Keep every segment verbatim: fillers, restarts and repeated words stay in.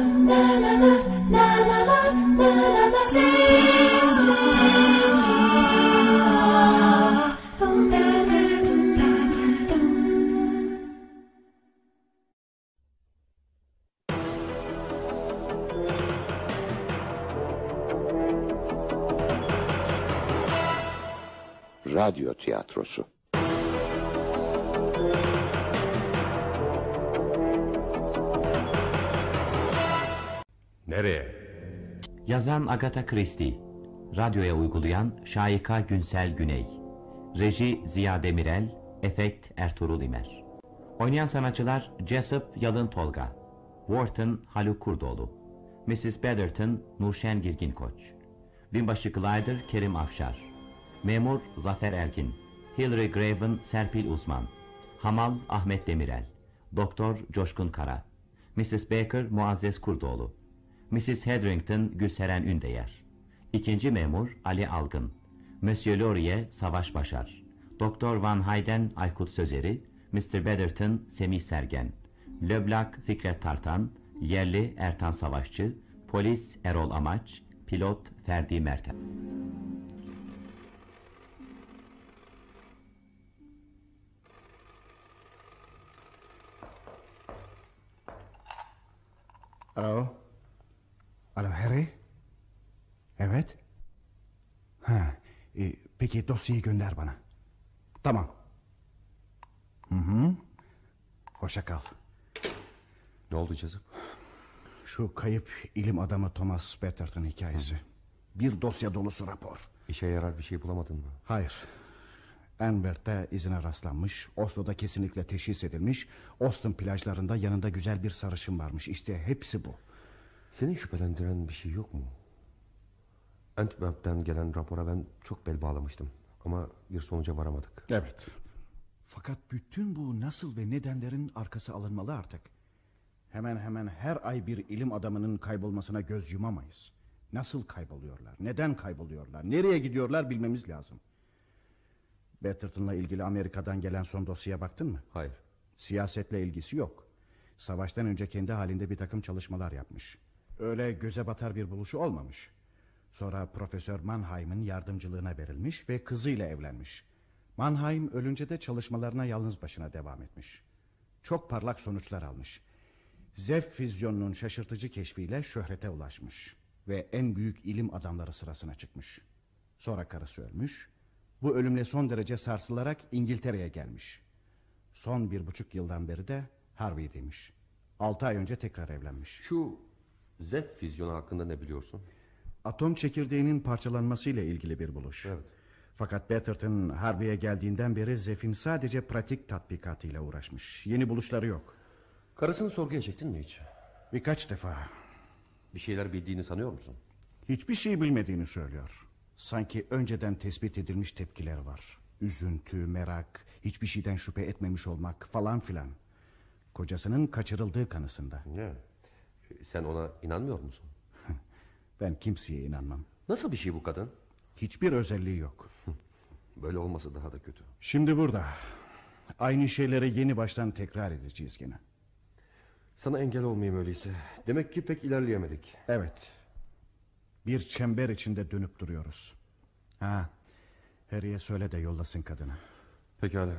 Radyo tiyatrosu. Nereye? Yazan Agatha Christie, radyoya uygulayan Şahika Günsel Güney, reji Ziya Demirel, efekt Ertuğrul İmer. Oynayan sanatçılar Jessup Yalın Tolga, Wharton Haluk Kurdoğlu, missus Betterton Nurşen Girgin Koç, Binbaşı Glider Kerim Afşar, Memur Zafer Ergin, Hilary Graven Serpil Uzman, Hamal Ahmet Demirel, Doktor Coşkun Kara, missus Baker Muazzez Kurdoğlu, missus Hetherington Gülseren Ündeyer, İkinci Memur Ali Algın, Monsieur Laurier Savaş Başar, Doktor Van Hayden Aykut Sözeri, mister Betterton Semih Sergen, Leblanc Fikret Tartan, Yerli Ertan Savaşçı, Polis Erol Amaç, Pilot Ferdi Mertem. Alo. Alo Harry. Evet. Ha, e, peki dosyayı gönder bana. Tamam. Hı hı. Hoşça kal. Ne oldu Jessup? Şu kayıp ilim adamı Thomas Betterton hikayesi. Hı. Bir dosya dolusu rapor. İşe yarar bir şey bulamadın mı? Hayır. Envert'te izine rastlanmış, Oslo'da kesinlikle teşhis edilmiş, Austin plajlarında yanında güzel bir sarışın varmış. İşte hepsi bu. Seni şüphelendiren bir şey yok mu? Antwerp'ten gelen rapora ben çok bel bağlamıştım. Ama bir sonuca varamadık. Evet. Fakat bütün bu nasıl ve nedenlerin arkası alınmalı artık. Hemen hemen her ay bir ilim adamının kaybolmasına göz yumamayız. Nasıl kayboluyorlar, neden kayboluyorlar, nereye gidiyorlar bilmemiz lazım. Betterton'la ilgili Amerika'dan gelen son dosyaya baktın mı? Hayır. Siyasetle ilgisi yok. Savaştan önce kendi halinde bir takım çalışmalar yapmış. Öyle göze batar bir buluşu olmamış. Sonra Profesör Mannheim'in yardımcılığına verilmiş ve kızıyla evlenmiş. Mannheim ölünce de çalışmalarına yalnız başına devam etmiş. Çok parlak sonuçlar almış. Zef füzyonunun şaşırtıcı keşfiyle şöhrete ulaşmış. Ve en büyük ilim adamları sırasına çıkmış. Sonra karısı ölmüş. Bu ölümle son derece sarsılarak İngiltere'ye gelmiş. Son bir buçuk yıldan beri de Harvey'deymiş. Altı ay önce tekrar evlenmiş. Şu Zef füzyonu hakkında ne biliyorsun? Atom çekirdeğinin parçalanmasıyla ilgili bir buluş. Evet. Fakat Betterton Harvey'e geldiğinden beri Zef'in sadece pratik tatbikatıyla uğraşmış. Yeni buluşları yok. Karısını sorguya çektin mi hiç? Birkaç defa. Bir şeyler bildiğini sanıyor musun? Hiçbir şey bilmediğini söylüyor. Sanki önceden tespit edilmiş tepkiler var. Üzüntü, merak, hiçbir şeyden şüphe etmemiş olmak falan filan. Kocasının kaçırıldığı kanısında. Ne? Sen ona inanmıyor musun? Ben kimseye inanmam. Nasıl bir şey bu kadın? Hiçbir özelliği yok. Böyle olması daha da kötü. Şimdi burada. Aynı şeyleri yeni baştan tekrar edeceğiz gene. Sana engel olmayayım öyleyse. Demek ki pek ilerleyemedik. Evet. Bir çember içinde dönüp duruyoruz. Ha, Harry'e söyle de yollasın kadını. Pekala.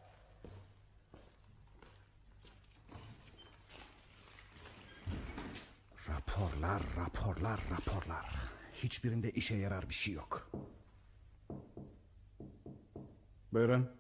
Raporlar, raporlar, raporlar. Hiçbirinde işe yarar bir şey yok. Buyurun.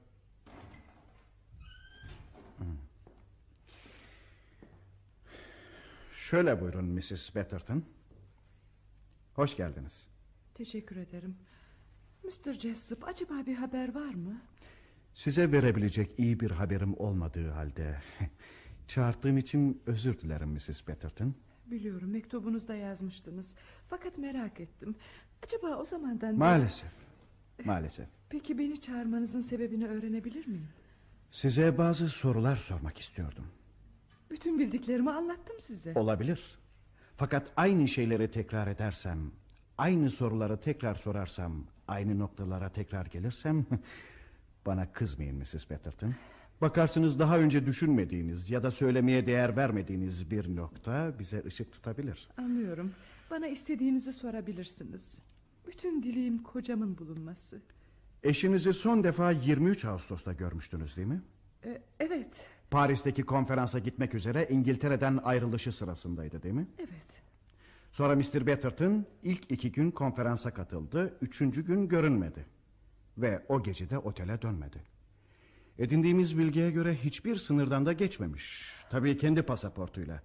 Şöyle buyurun missus Betterton. Hoş geldiniz. Teşekkür ederim. mister Jessup, acaba bir haber var mı? Size verebilecek iyi bir haberim olmadığı halde çağırdığım için özür dilerim missus Betterton. Biliyorum, mektubunuzda yazmıştınız. Fakat merak ettim. Acaba o zamandan... Maalesef. Maalesef. Peki beni çağırmanızın sebebini öğrenebilir miyim? Size bazı sorular sormak istiyordum. Bütün bildiklerimi anlattım size. Olabilir. Fakat aynı şeyleri tekrar edersem, aynı soruları tekrar sorarsam, aynı noktalara tekrar gelirsem... bana kızmayın missus Betterton. Bakarsınız daha önce düşünmediğiniz ya da söylemeye değer vermediğiniz bir nokta bize ışık tutabilir. Anlıyorum. Bana istediğinizi sorabilirsiniz. Bütün dileğim kocamın bulunması. Eşinizi son defa yirmi üç Ağustos'ta görmüştünüz değil mi? Ee, evet. Paris'teki konferansa gitmek üzere İngiltere'den ayrılışı sırasındaydı değil mi? Evet. Sonra mister Betterton ilk iki gün konferansa katıldı. Üçüncü gün görünmedi. Ve o gece de otele dönmedi. Edindiğimiz bilgiye göre hiçbir sınırdan da geçmemiş. Tabii kendi pasaportuyla.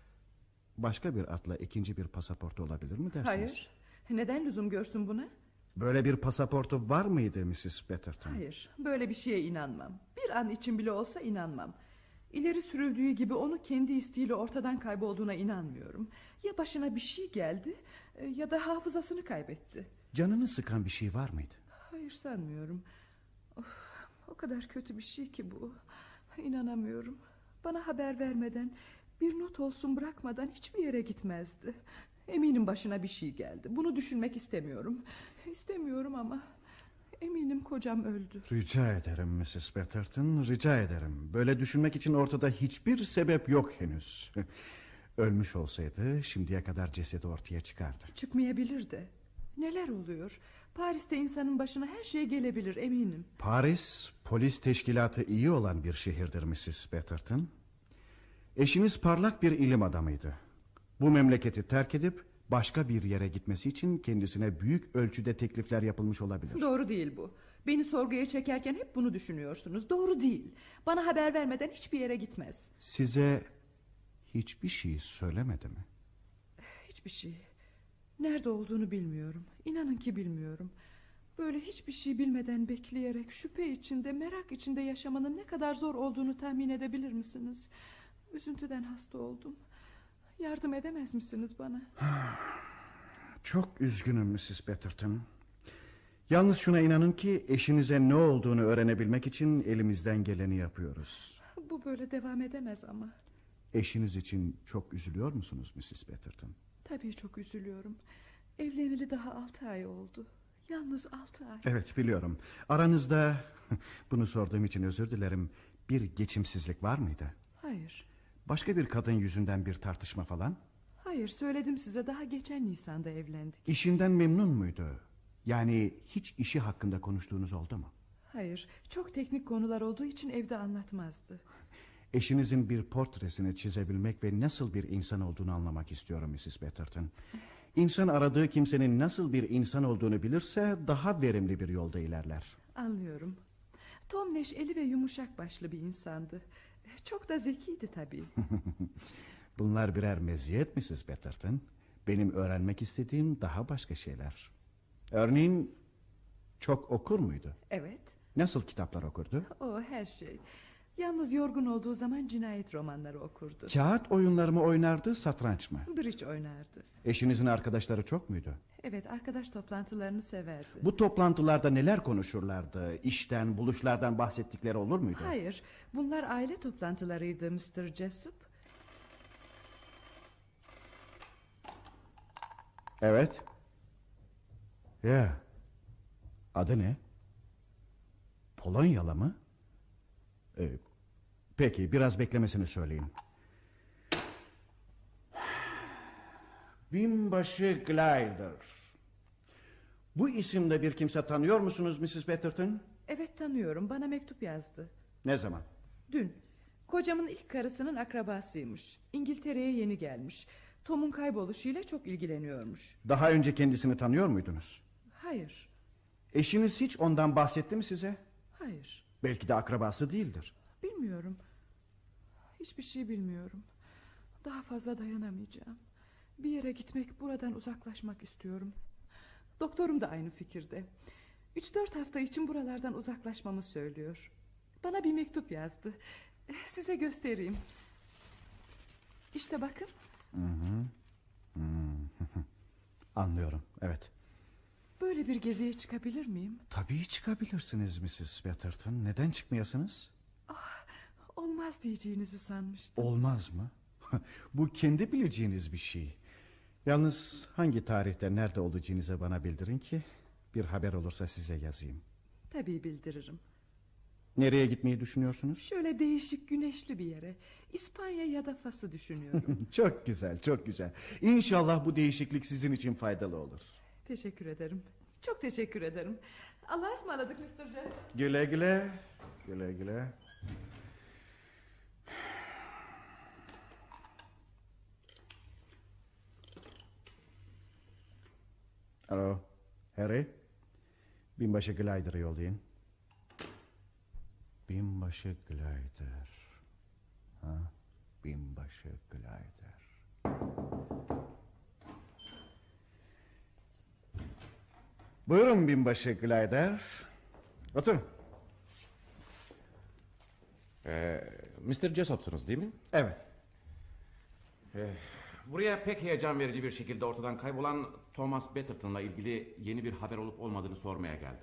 Başka bir adla ikinci bir pasaportu olabilir mi dersiniz? Hayır. Neden lüzum görsün buna? Böyle bir pasaportu var mıydı missis Betterton? Hayır. Böyle bir şeye inanmam. Bir an için bile olsa inanmam. İleri sürüldüğü gibi onu kendi isteğiyle ortadan kaybolduğuna inanmıyorum. Ya başına bir şey geldi ya da hafızasını kaybetti. Canını sıkan bir şey var mıydı? Hayır, sanmıyorum. Of, o kadar kötü bir şey ki bu. İnanamıyorum. Bana haber vermeden, bir not olsun bırakmadan hiçbir yere gitmezdi. Eminim başına bir şey geldi. Bunu düşünmek istemiyorum. İstemiyorum ama eminim kocam öldü. Rica ederim missis Betterton, rica ederim. Böyle düşünmek için ortada hiçbir sebep yok henüz. Ölmüş olsaydı şimdiye kadar cesedi ortaya çıkardı. Çıkmayabilir de. Neler oluyor? Paris'te insanın başına her şey gelebilir, eminim. Paris, polis teşkilatı iyi olan bir şehirdir missis Betterton. Eşiniz parlak bir ilim adamıydı. Bu memleketi terk edip başka bir yere gitmesi için kendisine büyük ölçüde teklifler yapılmış olabilir. Doğru değil bu. Beni sorguya çekerken hep bunu düşünüyorsunuz. Doğru değil. Bana haber vermeden hiçbir yere gitmez. Size hiçbir şey söylemedi mi? Hiçbir şey. Nerede olduğunu bilmiyorum. İnanın ki bilmiyorum. Böyle hiçbir şey bilmeden bekleyerek, şüphe içinde, merak içinde yaşamanın ne kadar zor olduğunu tahmin edebilir misiniz? Üzüntüden hasta oldum. Yardım edemez misiniz bana? Çok üzgünüm missis Betterton. Yalnız şuna inanın ki eşinize ne olduğunu öğrenebilmek için elimizden geleni yapıyoruz. Bu böyle devam edemez ama. Eşiniz için çok üzülüyor musunuz missis Betterton? Tabii çok üzülüyorum. Evleneli daha altı ay oldu. Yalnız altı ay. Evet, biliyorum. Aranızda, bunu sorduğum için özür dilerim, bir geçimsizlik var mıydı? Hayır. Başka bir kadın yüzünden bir tartışma falan? Hayır, söyledim size, daha geçen Nisan'da evlendik. İşinden memnun muydu? Yani hiç işi hakkında konuştuğunuz oldu mu? Hayır, çok teknik konular olduğu için evde anlatmazdı. Eşinizin bir portresini çizebilmek ve nasıl bir insan olduğunu anlamak istiyorum missis Betterton. İnsan aradığı kimsenin nasıl bir insan olduğunu bilirse daha verimli bir yolda ilerler. Anlıyorum. Tom neşeli ve yumuşak başlı bir insandı. Çok da zekiydi tabii. Bunlar birer meziyet missis Betterton. Benim öğrenmek istediğim daha başka şeyler. Örneğin çok okur muydu? Evet. Nasıl kitaplar okurdu? O her şey. Yalnız yorgun olduğu zaman cinayet romanları okurdu. Kağıt oyunları mı oynardı, satranç mı? Bridge oynardı. Eşinizin arkadaşları çok muydu? Evet, arkadaş toplantılarını severdi. Bu toplantılarda neler konuşurlardı? İşten, buluşlardan bahsettikleri olur muydu? Hayır, bunlar aile toplantılarıydı mister Jessup. Evet. Ya. Adı ne? Polonyalı mı? Ee, peki, biraz beklemesini söyleyin. Binbaşı Glider. Bu isimde bir kimse tanıyor musunuz missis Betterton? Evet, tanıyorum, bana mektup yazdı. Ne zaman? Dün. Kocamın ilk karısının akrabasıymış. İngiltere'ye yeni gelmiş. Tom'un kayboluşuyla çok ilgileniyormuş. Daha önce kendisini tanıyor muydunuz? Hayır. Eşiniz hiç ondan bahsetti mi size? Hayır. Belki de akrabası değildir. Bilmiyorum. Hiçbir şey bilmiyorum. Daha fazla dayanamayacağım. Bir yere gitmek, buradan uzaklaşmak istiyorum. Doktorum da aynı fikirde. Üç dört hafta için buralardan uzaklaşmamı söylüyor. Bana bir mektup yazdı. Size göstereyim. İşte bakın. Hı hı. Hı. Anlıyorum, evet. Böyle bir geziye çıkabilir miyim? Tabii çıkabilirsiniz missis Betterton. Neden çıkmayasınız? Ah, olmaz diyeceğinizi sanmıştım. Olmaz mı? Bu kendi bileceğiniz bir şey. Yalnız hangi tarihte nerede olacağınızı bana bildirin ki bir haber olursa size yazayım. Tabii bildiririm. Nereye gitmeyi düşünüyorsunuz? Şöyle değişik güneşli bir yere. İspanya ya da Fas'ı düşünüyorum. Çok güzel, çok güzel. İnşallah bu değişiklik sizin için faydalı olur. Teşekkür ederim. Çok teşekkür ederim. Allah'a ısmarladık mister Jessup. Güle güle. Güle güle. Alo, Harry. Binbaşı Glider'ı yollayın. Binbaşı Glider. Ha? Binbaşı Glider. Buyurun Binbaşı Glider. Oturun. Ee, mister Jessup'sunuz değil mi? Evet. Ee, buraya pek heyecan verici bir şekilde ortadan kaybolan Thomas Betterton'la ilgili yeni bir haber olup olmadığını sormaya geldim.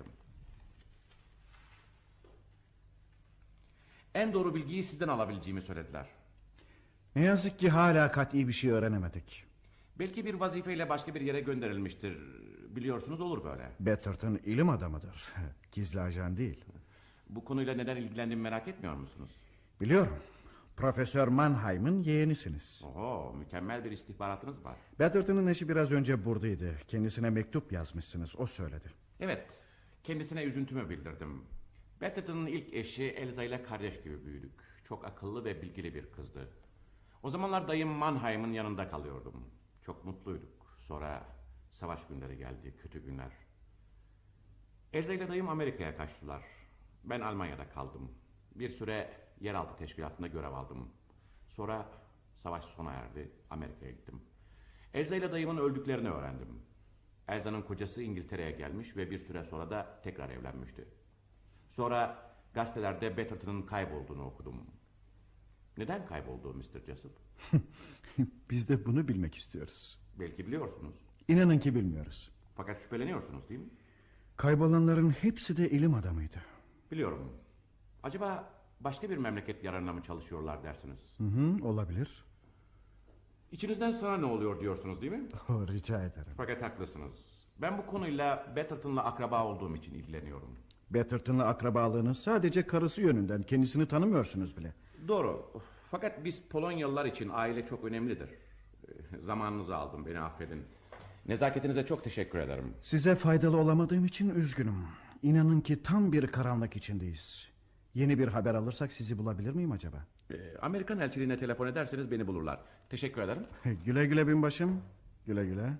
En doğru bilgiyi sizden alabileceğimi söylediler. Ne yazık ki hala kat'i bir şey öğrenemedik. Belki bir vazifeyle başka bir yere gönderilmiştir. Biliyorsunuz olur böyle. Betterton ilim adamıdır. Gizli ajan değil. Bu konuyla neden ilgilendiğimi merak etmiyor musunuz? Biliyorum. Profesör Mannheim'ın yeğenisiniz. Oho, mükemmel bir istihbaratınız var. Betterton'un eşi biraz önce buradaydı. Kendisine mektup yazmışsınız. O söyledi. Evet, kendisine üzüntümü bildirdim. Betterton'un ilk eşi Elsa ile kardeş gibi büyüdük. Çok akıllı ve bilgili bir kızdı. O zamanlar dayım Mannheim'ın yanında kalıyordum. Çok mutluyduk. Sonra savaş günleri geldi, kötü günler. Elsa ile dayım Amerika'ya kaçtılar. Ben Almanya'da kaldım. Bir süre yeraltı teşkilatında görev aldım. Sonra savaş sona erdi, Amerika'ya gittim. Elsa ile dayımın öldüklerini öğrendim. Elsa'nın kocası İngiltere'ye gelmiş ve bir süre sonra da tekrar evlenmişti. Sonra gazetelerde Betterton'un kaybolduğunu okudum. Neden kayboldu mister Jessup? Biz de bunu bilmek istiyoruz. Belki biliyorsunuz. İnanın ki bilmiyoruz. Fakat şüpheleniyorsunuz değil mi? Kaybolanların hepsi de ilim adamıydı. Biliyorum. Acaba başka bir memleket yararına mı çalışıyorlar dersiniz? Hı hı, olabilir. İçinizden sana ne oluyor diyorsunuz değil mi? Oh, rica ederim. Fakat haklısınız. Ben bu konuyla Betterton'la akraba olduğum için ilgileniyorum. Betterton'la akrabalığınız sadece karısı yönünden. Kendisini tanımıyorsunuz bile. Doğru. Fakat biz Polonyalılar için aile çok önemlidir. Zamanınızı aldım, beni affedin. Nezaketinize çok teşekkür ederim. Size faydalı olamadığım için üzgünüm. İnanın ki tam bir karanlık içindeyiz. Yeni bir haber alırsak sizi bulabilir miyim acaba? Ee, Amerikan elçiliğine telefon ederseniz beni bulurlar. Teşekkür ederim. Güle güle binbaşım. Güle güle.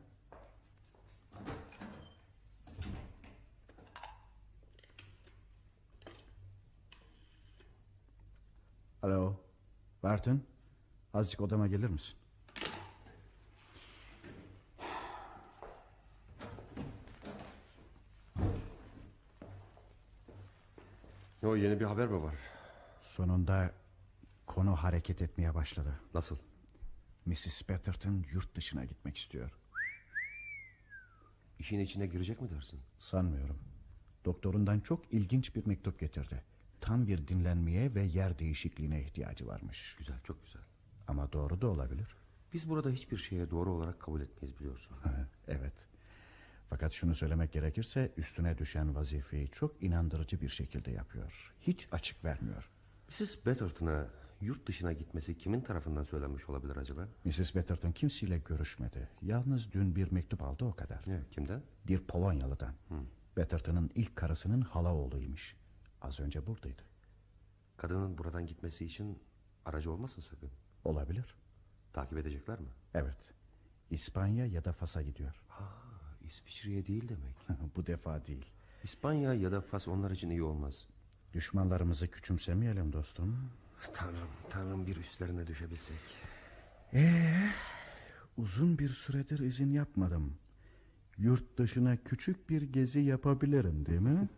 Alo. Barton. Azıcık odama gelir misin? O yeni bir haber mi var? Sonunda konu hareket etmeye başladı. Nasıl? missis Betterton yurt dışına gitmek istiyor. İşin içine girecek mi dersin? Sanmıyorum. Doktorundan çok ilginç bir mektup getirdi. Tam bir dinlenmeye ve yer değişikliğine ihtiyacı varmış. Güzel, çok güzel. Ama doğru da olabilir. Biz burada hiçbir şeye doğru olarak kabul etmeyiz biliyorsun. Evet. Fakat şunu söylemek gerekirse üstüne düşen vazifeyi çok inandırıcı bir şekilde yapıyor. Hiç açık vermiyor. missis Betterton'a yurt dışına gitmesi kimin tarafından söylenmiş olabilir acaba? missis Betterton kimseyle görüşmedi. Yalnız dün bir mektup aldı, o kadar. Ne, kimden? Bir Polonyalıdan. Hı. Betterton'ın ilk karısının hala oğluymuş. Az önce buradaydı. Kadının buradan gitmesi için aracı olmasın sakın. Olabilir. Takip edecekler mi? Evet. İspanya ya da Fas'a gidiyor. Ha, İsviçre'ye değil demek. Bu defa değil. İspanya ya da Fas onlar için iyi olmaz. Düşmanlarımızı küçümsemeyelim dostum. Tanrım, Tanrım bir üstlerine düşebilsek. Ee, uzun bir süredir izin yapmadım. Yurt dışına küçük bir gezi yapabilirim, değil mi?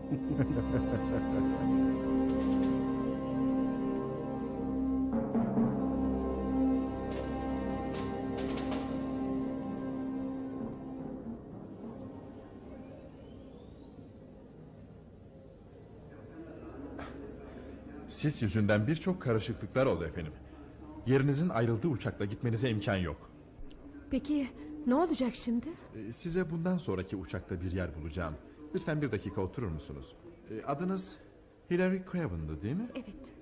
Sis yüzünden birçok karışıklıklar oldu efendim. Yerinizin ayrıldığı uçakla gitmenize imkan yok. Peki ne olacak şimdi? Ee, size bundan sonraki uçakta bir yer bulacağım. Lütfen bir dakika oturur musunuz? Ee, adınız? Hillary Craven'dı değil mi? Evet.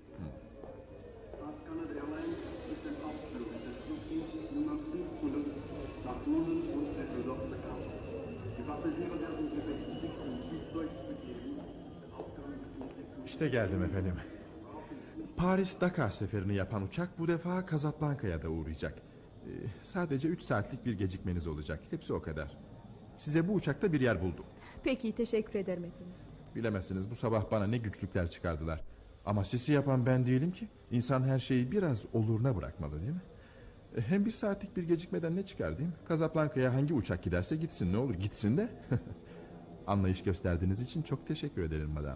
İşte geldim efendim. Paris-Dakar seferini yapan uçak bu defa Casablanca'ya da uğrayacak. Ee, sadece üç saatlik bir gecikmeniz olacak. Hepsi o kadar. Size bu uçakta bir yer buldum. Peki, teşekkür ederim efendim. Bilemezsiniz, bu sabah bana ne güçlükler çıkardılar. Ama sisi yapan ben değilim ki. İnsan her şeyi biraz oluruna bırakmalı değil mi? E, hem bir saatlik bir gecikmeden ne çıkar değil mi? Casablanca'ya hangi uçak giderse gitsin, ne olur gitsin de. Anlayış gösterdiğiniz için çok teşekkür ederim madam.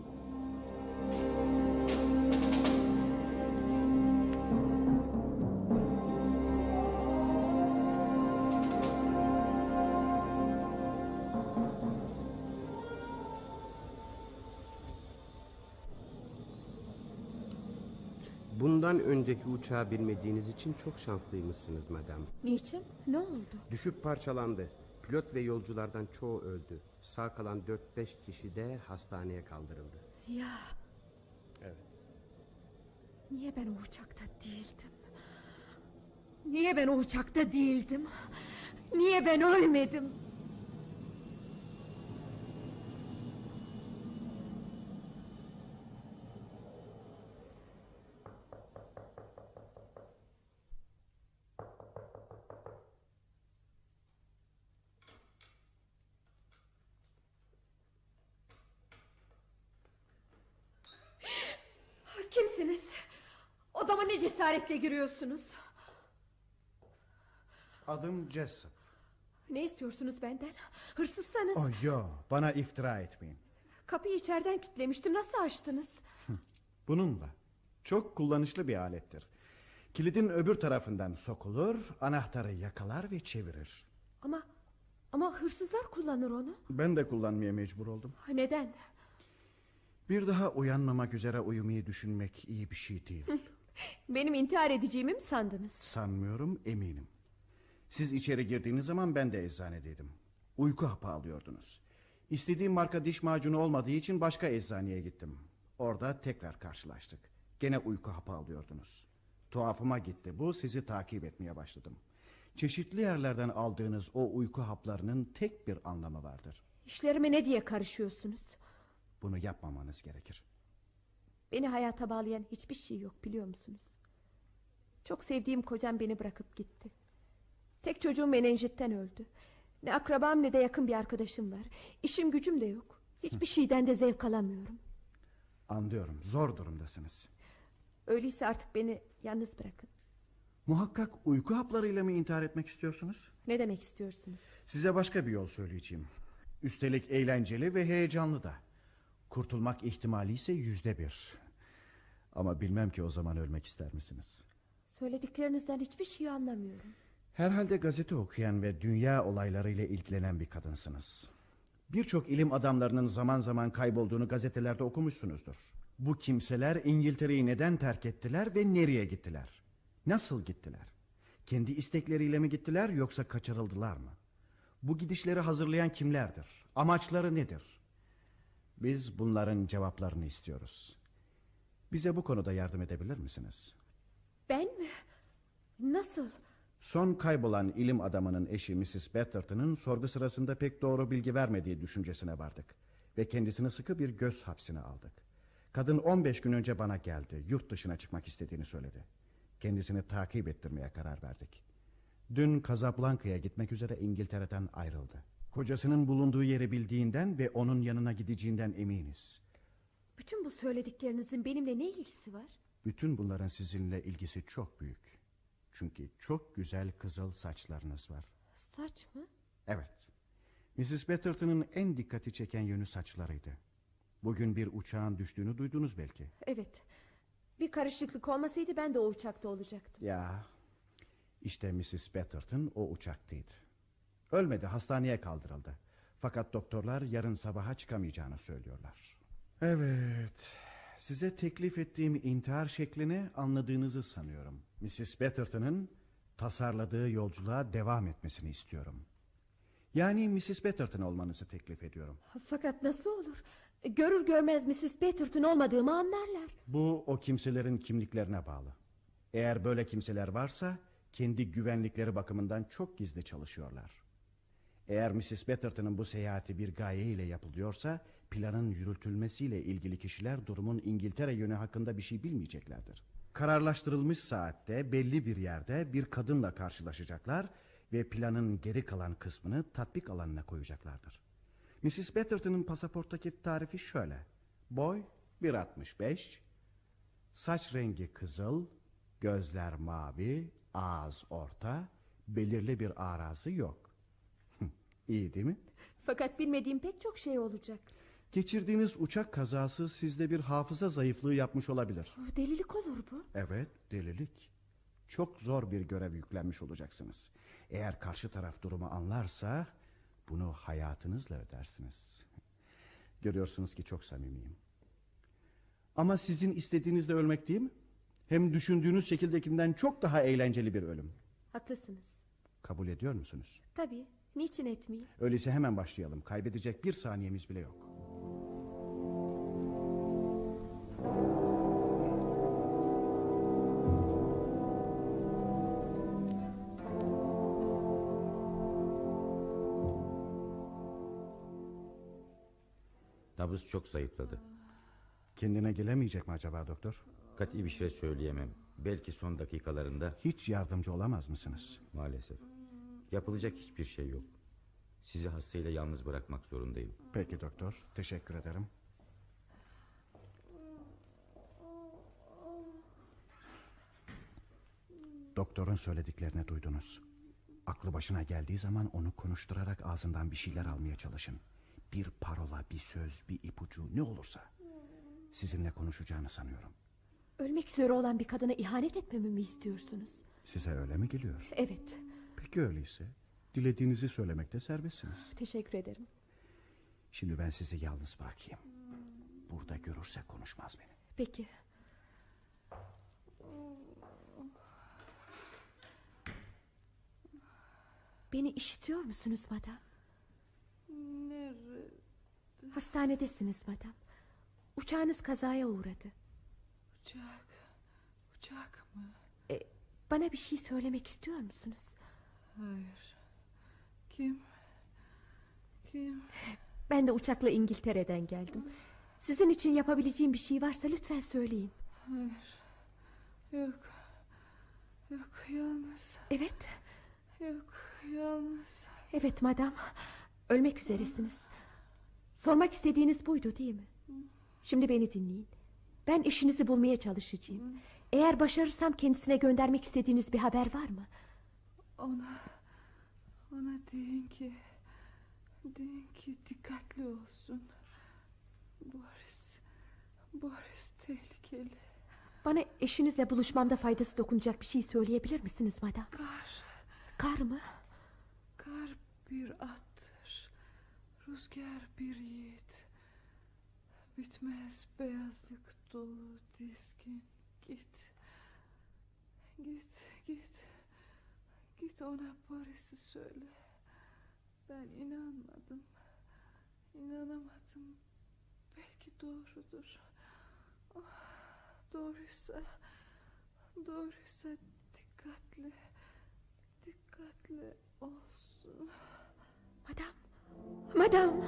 Bundan önceki uçağa binmediğiniz için çok şanslıymışsınız madam. Niçin? Ne oldu? Düşüp parçalandı. Pilot ve yolculardan çoğu öldü. Sağ kalan dört beş kişi de hastaneye kaldırıldı. Ya. Evet. Niye ben o uçakta değildim? Niye ben o uçakta değildim? Niye ben ölmedim? Kimsiniz? Odama ne cesaretle giriyorsunuz? Adım Jessup. Ne istiyorsunuz benden? Hırsızsanız. Oh yo, bana iftira etmeyin. Kapıyı içeriden kilitlemiştim, nasıl açtınız? Bununla. Çok kullanışlı bir alettir. Kilidin öbür tarafından sokulur, anahtarı yakalar ve çevirir. Ama ama hırsızlar kullanır onu. Ben de kullanmaya mecbur oldum. Neden? Bir daha uyanmamak üzere uyumayı düşünmek iyi bir şey değil. Benim intihar edeceğimi mi sandınız? Sanmıyorum, eminim. Siz içeri girdiğiniz zaman ben de eczanedeydim. Uyku hapı alıyordunuz. İstediğim marka diş macunu olmadığı için başka eczaneye gittim. Orada tekrar karşılaştık. Gene uyku hapı alıyordunuz. Tuhafıma gitti bu, sizi takip etmeye başladım. Çeşitli yerlerden aldığınız o uyku haplarının tek bir anlamı vardır. İşlerime ne diye karışıyorsunuz? Bunu yapmamanız gerekir. Beni hayata bağlayan hiçbir şey yok, biliyor musunuz? Çok sevdiğim kocam beni bırakıp gitti. Tek çocuğum menenjitten öldü. Ne akrabam ne de yakın bir arkadaşım var. İşim gücüm de yok. Hiçbir şeyden de zevk alamıyorum. Anlıyorum, zor durumdasınız. Öyleyse artık beni yalnız bırakın. Muhakkak uyku haplarıyla mı intihar etmek istiyorsunuz? Ne demek istiyorsunuz? Size başka bir yol söyleyeceğim. Üstelik eğlenceli ve heyecanlı da. Kurtulmak ihtimali ise yüzde bir. Ama bilmem ki o zaman ölmek ister misiniz? Söylediklerinizden hiçbir şey anlamıyorum. Herhalde gazete okuyan ve dünya olaylarıyla ilgilenen bir kadınsınız. Birçok ilim adamlarının zaman zaman kaybolduğunu gazetelerde okumuşsunuzdur. Bu kimseler İngiltere'yi neden terk ettiler ve nereye gittiler? Nasıl gittiler? Kendi istekleriyle mi gittiler yoksa kaçırıldılar mı? Bu gidişleri hazırlayan kimlerdir? Amaçları nedir? Biz bunların cevaplarını istiyoruz. Bize bu konuda yardım edebilir misiniz? Ben mi? Nasıl? Son kaybolan ilim adamının eşi missis Betterton'ın sorgu sırasında pek doğru bilgi vermediği düşüncesine vardık. Ve kendisini sıkı bir göz hapsine aldık. Kadın on beş gün önce bana geldi. Yurt dışına çıkmak istediğini söyledi. Kendisini takip ettirmeye karar verdik. Dün Casablanca'ya gitmek üzere İngiltere'den ayrıldı. Kocasının bulunduğu yeri bildiğinden ve onun yanına gideceğinden eminiz. Bütün bu söylediklerinizin benimle ne ilgisi var? Bütün bunların sizinle ilgisi çok büyük. Çünkü çok güzel kızıl saçlarınız var. Saç mı? Evet. missis Betterton'ın en dikkati çeken yönü saçlarıydı. Bugün bir uçağın düştüğünü duydunuz belki. Evet. Bir karışıklık olmasaydı ben de o uçakta olacaktım. Ya, işte missis Betterton o uçaktaydı. Ölmedi, hastaneye kaldırıldı. Fakat doktorlar yarın sabaha çıkamayacağını söylüyorlar. Evet, size teklif ettiğim intihar şeklini anladığınızı sanıyorum. missis Betterton'ın tasarladığı yolculuğa devam etmesini istiyorum. Yani missis Betterton olmanızı teklif ediyorum. Fakat nasıl olur? Görür görmez missis Betterton olmadığımı anlarlar. Bu o kimselerin kimliklerine bağlı. Eğer böyle kimseler varsa kendi güvenlikleri bakımından çok gizli çalışıyorlar. Eğer missis Betterton'un bu seyahati bir gaye ile yapılıyorsa planın yürütülmesiyle ilgili kişiler durumun İngiltere yönü hakkında bir şey bilmeyeceklerdir. Kararlaştırılmış saatte belli bir yerde bir kadınla karşılaşacaklar ve planın geri kalan kısmını tatbik alanına koyacaklardır. missis Betterton'un pasaporttaki tarifi şöyle: boy bir altmış beş, saç rengi kızıl, gözler mavi, ağız orta, belirli bir arazı yok. İyi değil mi? Fakat bilmediğim pek çok şey olacak. Geçirdiğiniz uçak kazası sizde bir hafıza zayıflığı yapmış olabilir. Delilik olur bu. Evet, delilik. Çok zor bir görev yüklenmiş olacaksınız. Eğer karşı taraf durumu anlarsa bunu hayatınızla ödersiniz. Görüyorsunuz ki çok samimiyim. Ama sizin istediğiniz de ölmek değil mi? Hem düşündüğünüz şekildekinden çok daha eğlenceli bir ölüm. Haklısınız. Kabul ediyor musunuz? Tabii. Niçin etmeyeyim? Öyleyse hemen başlayalım. Kaybedecek bir saniyemiz bile yok. Nabız çok zayıfladı. Kendine gelemeyecek mi acaba doktor? Kat'i bir şey söyleyemem. Belki son dakikalarında... Hiç yardımcı olamaz mısınız? Maalesef. Yapılacak hiçbir şey yok. Sizi hastayla yalnız bırakmak zorundayım. Peki doktor, teşekkür ederim. Doktorun söylediklerini duydunuz. Aklı başına geldiği zaman onu konuşturarak ağzından bir şeyler almaya çalışın. Bir parola, bir söz, bir ipucu, ne olursa. Sizinle konuşacağını sanıyorum. Ölmek üzere olan bir kadına ihanet etmemi mi istiyorsunuz? Size öyle mi geliyor? Evet. Peki öyleyse dilediğinizi söylemekte serbestsiniz. Teşekkür ederim. Şimdi ben sizi yalnız bırakayım. Burada görürse konuşmaz beni. Peki. Beni işitiyor musunuz madam? Nerede? Hastanedesiniz madam. Uçağınız kazaya uğradı. Uçak. Uçak mı? E, bana bir şey söylemek istiyor musunuz? Hayır. Kim? Kim? Ben de uçakla İngiltere'den geldim. Sizin için yapabileceğim bir şey varsa lütfen söyleyin. Hayır. Yok. Yok, yalnız. Evet. Yok, yalnız. Evet madam. Ölmek üzeresiniz. Sormak istediğiniz buydu değil mi? Şimdi beni dinleyin. Ben eşinizi bulmaya çalışacağım. Eğer başarırsam kendisine göndermek istediğiniz bir haber var mı? Ona Ona deyin ki Deyin ki dikkatli olsun. Boris Boris tehlikeli. Bana eşinizle buluşmamda faydası dokunacak bir şey söyleyebilir misiniz madam? Kar. Kar mı? Kar bir attır. Rüzgar bir yiğit. Bitmez beyazlık dolu dizgin. Git. Git, git. Git ona Boris'i söyle. Ben inanmadım. İnanamadım. Belki doğrudur. Oh, doğruysa, doğruysa dikkatli, dikkatli olsun. Madam, madam.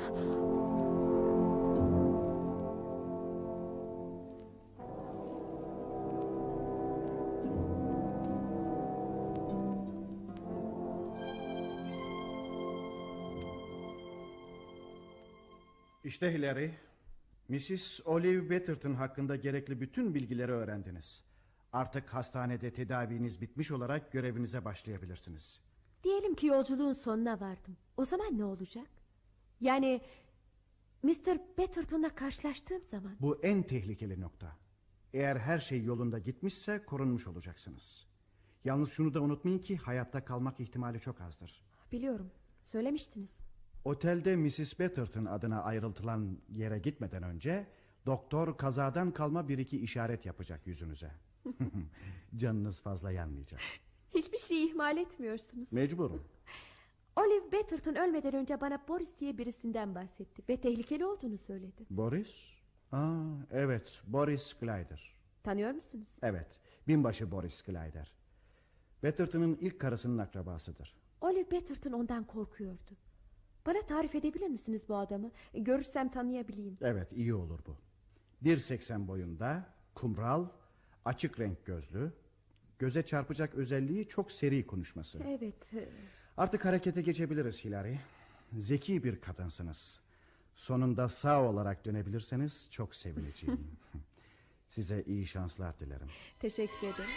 İşte Hilary, missis Olive Betterton hakkında gerekli bütün bilgileri öğrendiniz. Artık hastanede tedaviniz bitmiş olarak görevinize başlayabilirsiniz. Diyelim ki yolculuğun sonuna vardım. O zaman ne olacak? Yani mister Betterton'la karşılaştığım zaman. Bu en tehlikeli nokta. Eğer her şey yolunda gitmişse korunmuş olacaksınız. Yalnız şunu da unutmayın ki hayatta kalmak ihtimali çok azdır. Biliyorum, söylemiştiniz. Otelde missis Betterton adına ayrıltılan yere gitmeden önce doktor kazadan kalma bir iki işaret yapacak yüzünüze. Canınız fazla yanmayacak. Hiçbir şeyi ihmal etmiyorsunuz. Mecburum. Olive Betterton ölmeden önce bana Boris diye birisinden bahsetti ve tehlikeli olduğunu söyledi. Boris? Aa, evet, Boris Glider. Tanıyor musunuz? Evet, binbaşı Boris Glider. Betterton'un ilk karısının akrabasıdır. Olive Betterton ondan korkuyordu. Bana tarif edebilir misiniz bu adamı? Görürsem tanıyabileyim. Evet, iyi olur bu. bir seksen boyunda, kumral, açık renk gözlü, göze çarpacak özelliği çok seri konuşması. Evet. Artık harekete geçebiliriz Hilary. Zeki bir kadınsınız. Sonunda sağ olarak dönebilirseniz çok sevineceğim. Size iyi şanslar dilerim. Teşekkür ederim.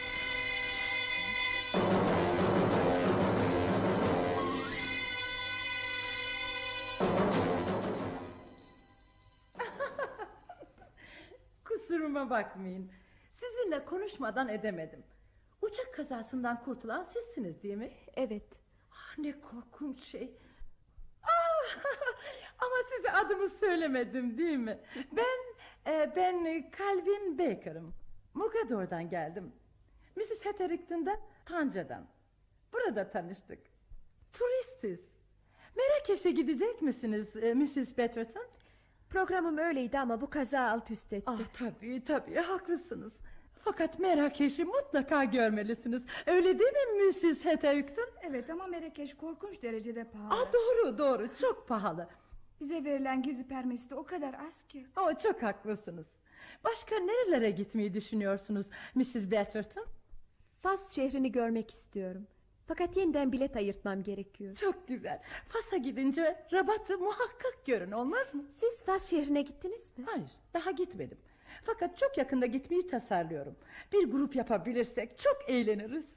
Kusuruma bakmayın. Sizinle konuşmadan edemedim. Uçak kazasından kurtulan sizsiniz değil mi? Evet. Ah, ne korkunç şey. Ah, ama size adımı söylemedim değil mi? Ben e, ben Calvin Baker'ım. Mogador'dan geldim. missus Hetherington'dan, Tanca'dan. Burada tanıştık. Turistiz. Marrakeş'e gidecek misiniz e, missus Betterton? Programım öyleydi ama bu kaza alt üst etti. Ah, tabii tabii haklısınız. Fakat Marrakeş'i mutlaka görmelisiniz. Öyle değil mi missus Hetherington? Evet ama Marrakeş korkunç derecede pahalı. Ah, doğru doğru, çok pahalı. Bize verilen gezi permisi de o kadar az ki. Oh, çok haklısınız. Başka nerelere gitmeyi düşünüyorsunuz missus Betterton? Fas şehrini görmek istiyorum. Fakat yeniden bilet ayırtmam gerekiyor. Çok güzel. Fas'a gidince Rabat'ı muhakkak görün, olmaz mı? Siz Fas şehrine gittiniz mi? Hayır, daha gitmedim. Fakat çok yakında gitmeyi tasarlıyorum. Bir grup yapabilirsek çok eğleniriz.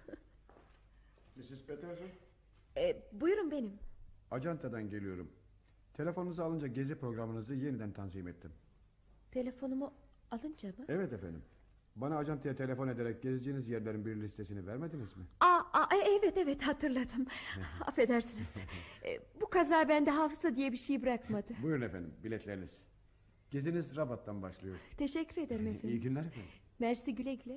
missus Peterson? Ee, buyurun benim. Acanta'dan geliyorum. Telefonunuzu alınca gezi programınızı yeniden tanzim ettim. Telefonumu alınca mı? Evet efendim. Bana Acanta'ya telefon ederek gezeceğiniz yerlerin bir listesini vermediniz mi? Aa, aa, evet evet hatırladım. Affedersiniz. Ee, bu kaza bende hafıza diye bir şey bırakmadı. Buyurun efendim, biletleriniz. Geziniz Rabat'tan başlıyor. Teşekkür ederim efendim. İyi günler efendim. Mersi, güle güle.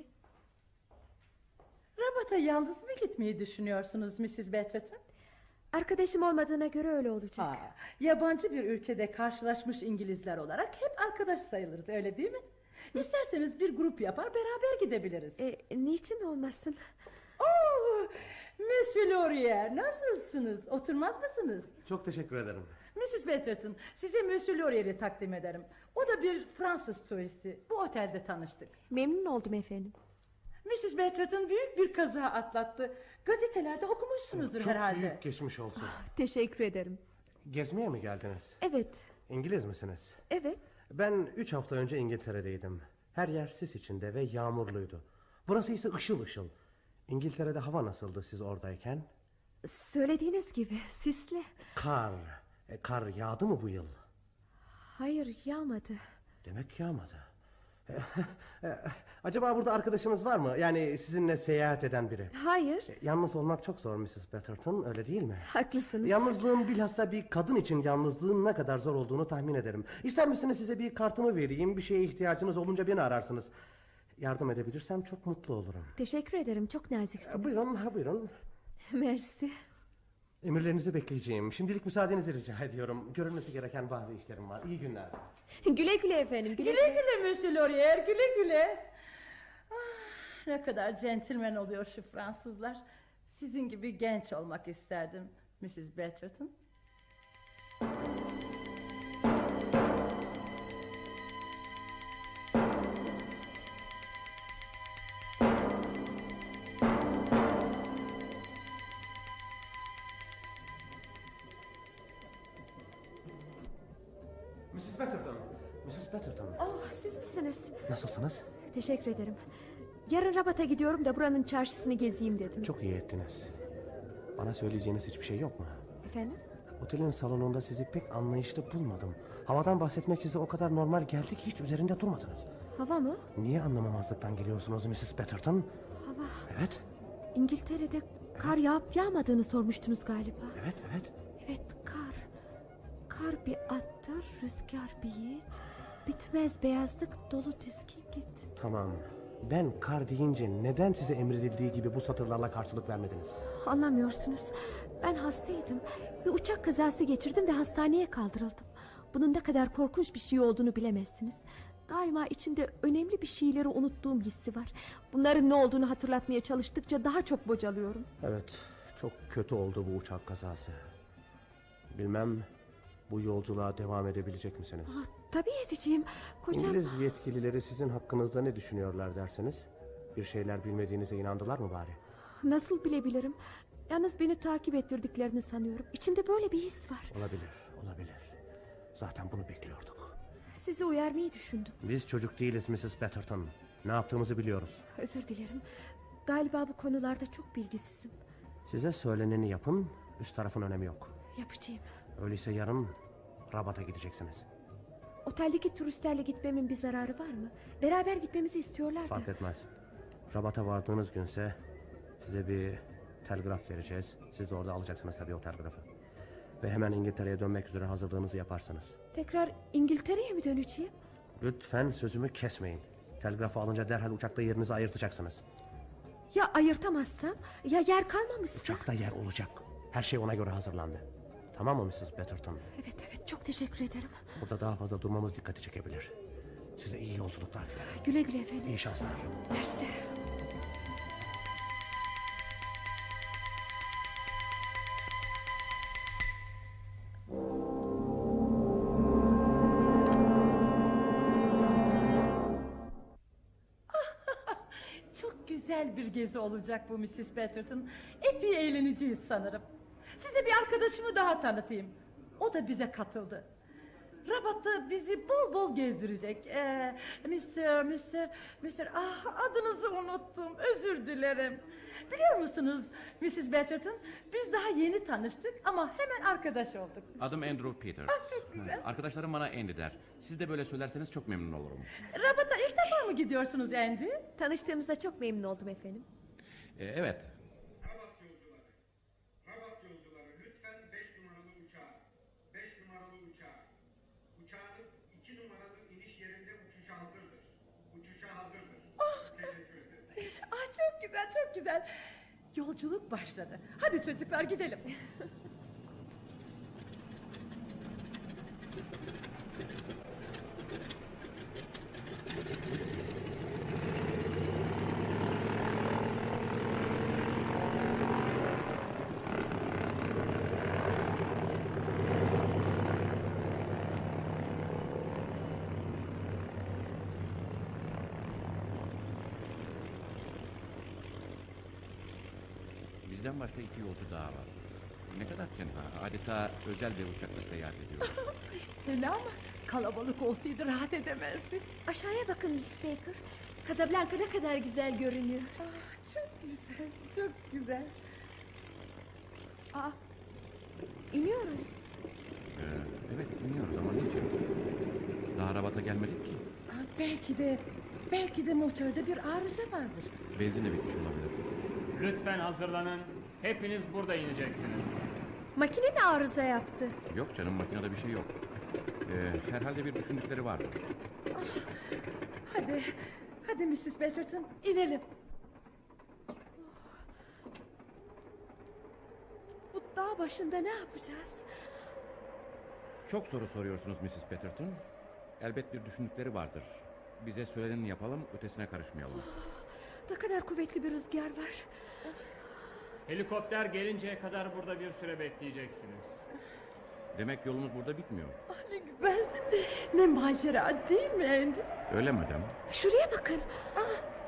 Rabat'a yalnız mı gitmeyi düşünüyorsunuz missus Betterton? Arkadaşım olmadığına göre öyle olacak. Aa, yabancı bir ülkede karşılaşmış İngilizler olarak hep arkadaş sayılırız, öyle değil mi? İsterseniz bir grup yapar beraber gidebiliriz. E, niçin olmasın? Oh, Monsieur Laurier, nasılsınız? Oturmaz mısınız? Çok teşekkür ederim. missus Betterton, size Monsieur Laurier'i takdim ederim. O da bir Fransız turisti. Bu otelde tanıştık. Memnun oldum efendim. missus Betterton büyük bir kaza atlattı. Gazetelerde okumuşsunuzdur Çok herhalde. Çok büyük geçmiş olsun. Teşekkür ederim. Gezmeye mi geldiniz? Evet. İngiliz misiniz? Evet. Ben üç hafta önce İngiltere'deydim. Her yer sis içinde ve yağmurluydu. Burası ise ışıl ışıl. İngiltere'de hava nasıldı siz oradayken? Söylediğiniz gibi sisli. Kar. E, kar yağdı mı bu yıl? Hayır, yağmadı. Demek yağmadı. Acaba burada arkadaşınız var mı? Yani sizinle seyahat eden biri. Hayır. Yalnız olmak çok zor missus Betterton, öyle değil mi? Haklısınız. Yalnızlığın bilhassa bir kadın için yalnızlığın ne kadar zor olduğunu tahmin ederim. İster misiniz size bir kartımı vereyim? Bir şeye ihtiyacınız olunca beni ararsınız. Yardım edebilirsem çok mutlu olurum. Teşekkür ederim, çok naziksiniz. Buyurun, ha buyurun. Mersi. Emirlerinizi bekleyeceğim. Şimdilik müsaadenizi rica ediyorum. Görülmesi gereken bazı işlerim var. İyi günler. Güle güle efendim. Güle güle, güle, güle Monsieur Laurier, güle güle. Ah, ne kadar centilmen oluyor şu Fransızlar. Sizin gibi genç olmak isterdim missus Betterton. missus Betterton. missus Betterton. Oh, siz misiniz? Nasılsınız? Teşekkür ederim. Yarın Rabat'a gidiyorum da buranın çarşısını gezeyim dedim. Çok iyi ettiniz. Bana söyleyeceğiniz hiçbir şey yok mu? Efendim? Otelin salonunda sizi pek anlayışlı bulmadım. Havadan bahsetmek size o kadar normal geldi ki hiç üzerinde durmadınız. Hava mı? Niye anlamamazlıktan geliyorsunuz missus Betterton? Hava. Evet. İngiltere'de kar yağıp yağmadığını sormuştunuz galiba. Evet, evet. Evet, kar. Kar bir attır, rüzgar bir yiğit. Bitmez beyazlık dolu dizgin git. Tamam. Ben kar deyince neden size emredildiği gibi bu satırlarla karşılık vermediniz? Anlamıyorsunuz. Ben hastaydım. Bir uçak kazası geçirdim ve hastaneye kaldırıldım. Bunun ne kadar korkunç bir şey olduğunu bilemezsiniz. Daima içimde önemli bir şeyleri unuttuğum hissi var. Bunların ne olduğunu hatırlatmaya çalıştıkça daha çok bocalıyorum. Evet, çok kötü oldu bu uçak kazası. Bilmem bu yolculuğa devam edebilecek misiniz? Ah, tabii edeceğim. Kocam... İngiliz yetkilileri sizin hakkınızda ne düşünüyorlar derseniz? Bir şeyler bilmediğinize inandılar mı bari? Nasıl bilebilirim? Yalnız beni takip ettirdiklerini sanıyorum. İçimde böyle bir his var. Olabilir, olabilir. Zaten bunu bekliyorduk. Sizi uyarmayı düşündüm. Biz çocuk değiliz missus Betterton. Ne yaptığımızı biliyoruz. Özür dilerim. Galiba bu konularda çok bilgisizim. Size söyleneni yapın, üst tarafın önemi yok. Yapacağım. Öyleyse yarın Rabat'a gideceksiniz. Oteldeki turistlerle gitmemin bir zararı var mı? Beraber gitmemizi istiyorlardı. Fark etmez. Rabat'a vardığınız günse size bir telgraf vereceğiz. Siz de orada alacaksınız tabii o telgrafı. Ve hemen İngiltere'ye dönmek üzere hazırlığınızı yaparsınız. Tekrar İngiltere'ye mi döneceğim? Lütfen sözümü kesmeyin. Telgrafı alınca derhal uçakta yerinizi ayırtacaksınız. Ya ayırtamazsam? Ya yer kalmamışsa? Uçakta yer olacak. Her şey ona göre hazırlandı. Tamam mı missus Betterton? Evet evet, çok teşekkür ederim. Burada daha fazla durmamız dikkati çekebilir. Size iyi yolculuklar dilerim. Güle güle efendim. İyi şanslar. Mersi. Çok güzel bir gezi olacak bu missus Betterton. Epey eğleneceğiz sanırım. Size bir arkadaşımı daha tanıtayım. O da bize katıldı. Rabat'ta bizi bol bol gezdirecek. Ee, Mister Mister Mister Ah, adınızı unuttum. Özür dilerim. Biliyor musunuz missus Betterton? Biz daha yeni tanıştık ama hemen arkadaş olduk. Adım Andrew Peters. Ah, çok güzel. Arkadaşlarım bana Andy der. Siz de böyle söylerseniz çok memnun olurum. Rabat'a ilk defa mı gidiyorsunuz Andy? Tanıştığımızda çok memnun oldum efendim. Ee, evet. Rabat yolcuları. Rabat yolcuları lütfen beş numaralı uçağa. beş numaralı uçağa. Uçağınız iki numaralı iniş yerinde uçuşa hazırdır. Uçuşa hazırdır. Ah. Teşekkür ederim. Ah, çok güzel, çok güzel. Yolculuk başladı. Hadi çocuklar gidelim. Bizden başka iki yolcu daha var. Ne kadar tenha. Adeta özel bir uçakla seyahat ediyoruz. Fena mı? Kalabalık olsaydı rahat edemezdik. Aşağıya bakın missus Baker. Casablanca ne kadar güzel görünüyor. Ah, çok güzel, çok güzel. Aa, iniyoruz. Ee, evet iniyoruz ama niçin? Daha Rabat'a gelmedik ki. Ah, belki de, belki de motorda bir arıza vardır. Benzin de bitmiş olabilir. Lütfen hazırlanın. Hepiniz burada ineceksiniz. Makine mi arıza yaptı? Yok canım, makinede bir şey yok. Ee, herhalde bir düşündükleri vardır. Ah, hadi, hadi missus Betterton inelim. Bu dağ başında ne yapacağız? Çok soru soruyorsunuz missus Petterton. Elbet bir düşündükleri vardır. Bize söyleneni yapalım, ötesine karışmayalım. Ne kadar kuvvetli bir rüzgar var. Helikopter gelinceye kadar burada bir süre bekleyeceksiniz. Demek yolumuz burada bitmiyor. Ah, ne güzel, ne macera değil mi Andy? Öyle madem. Şuraya bakın. Ah.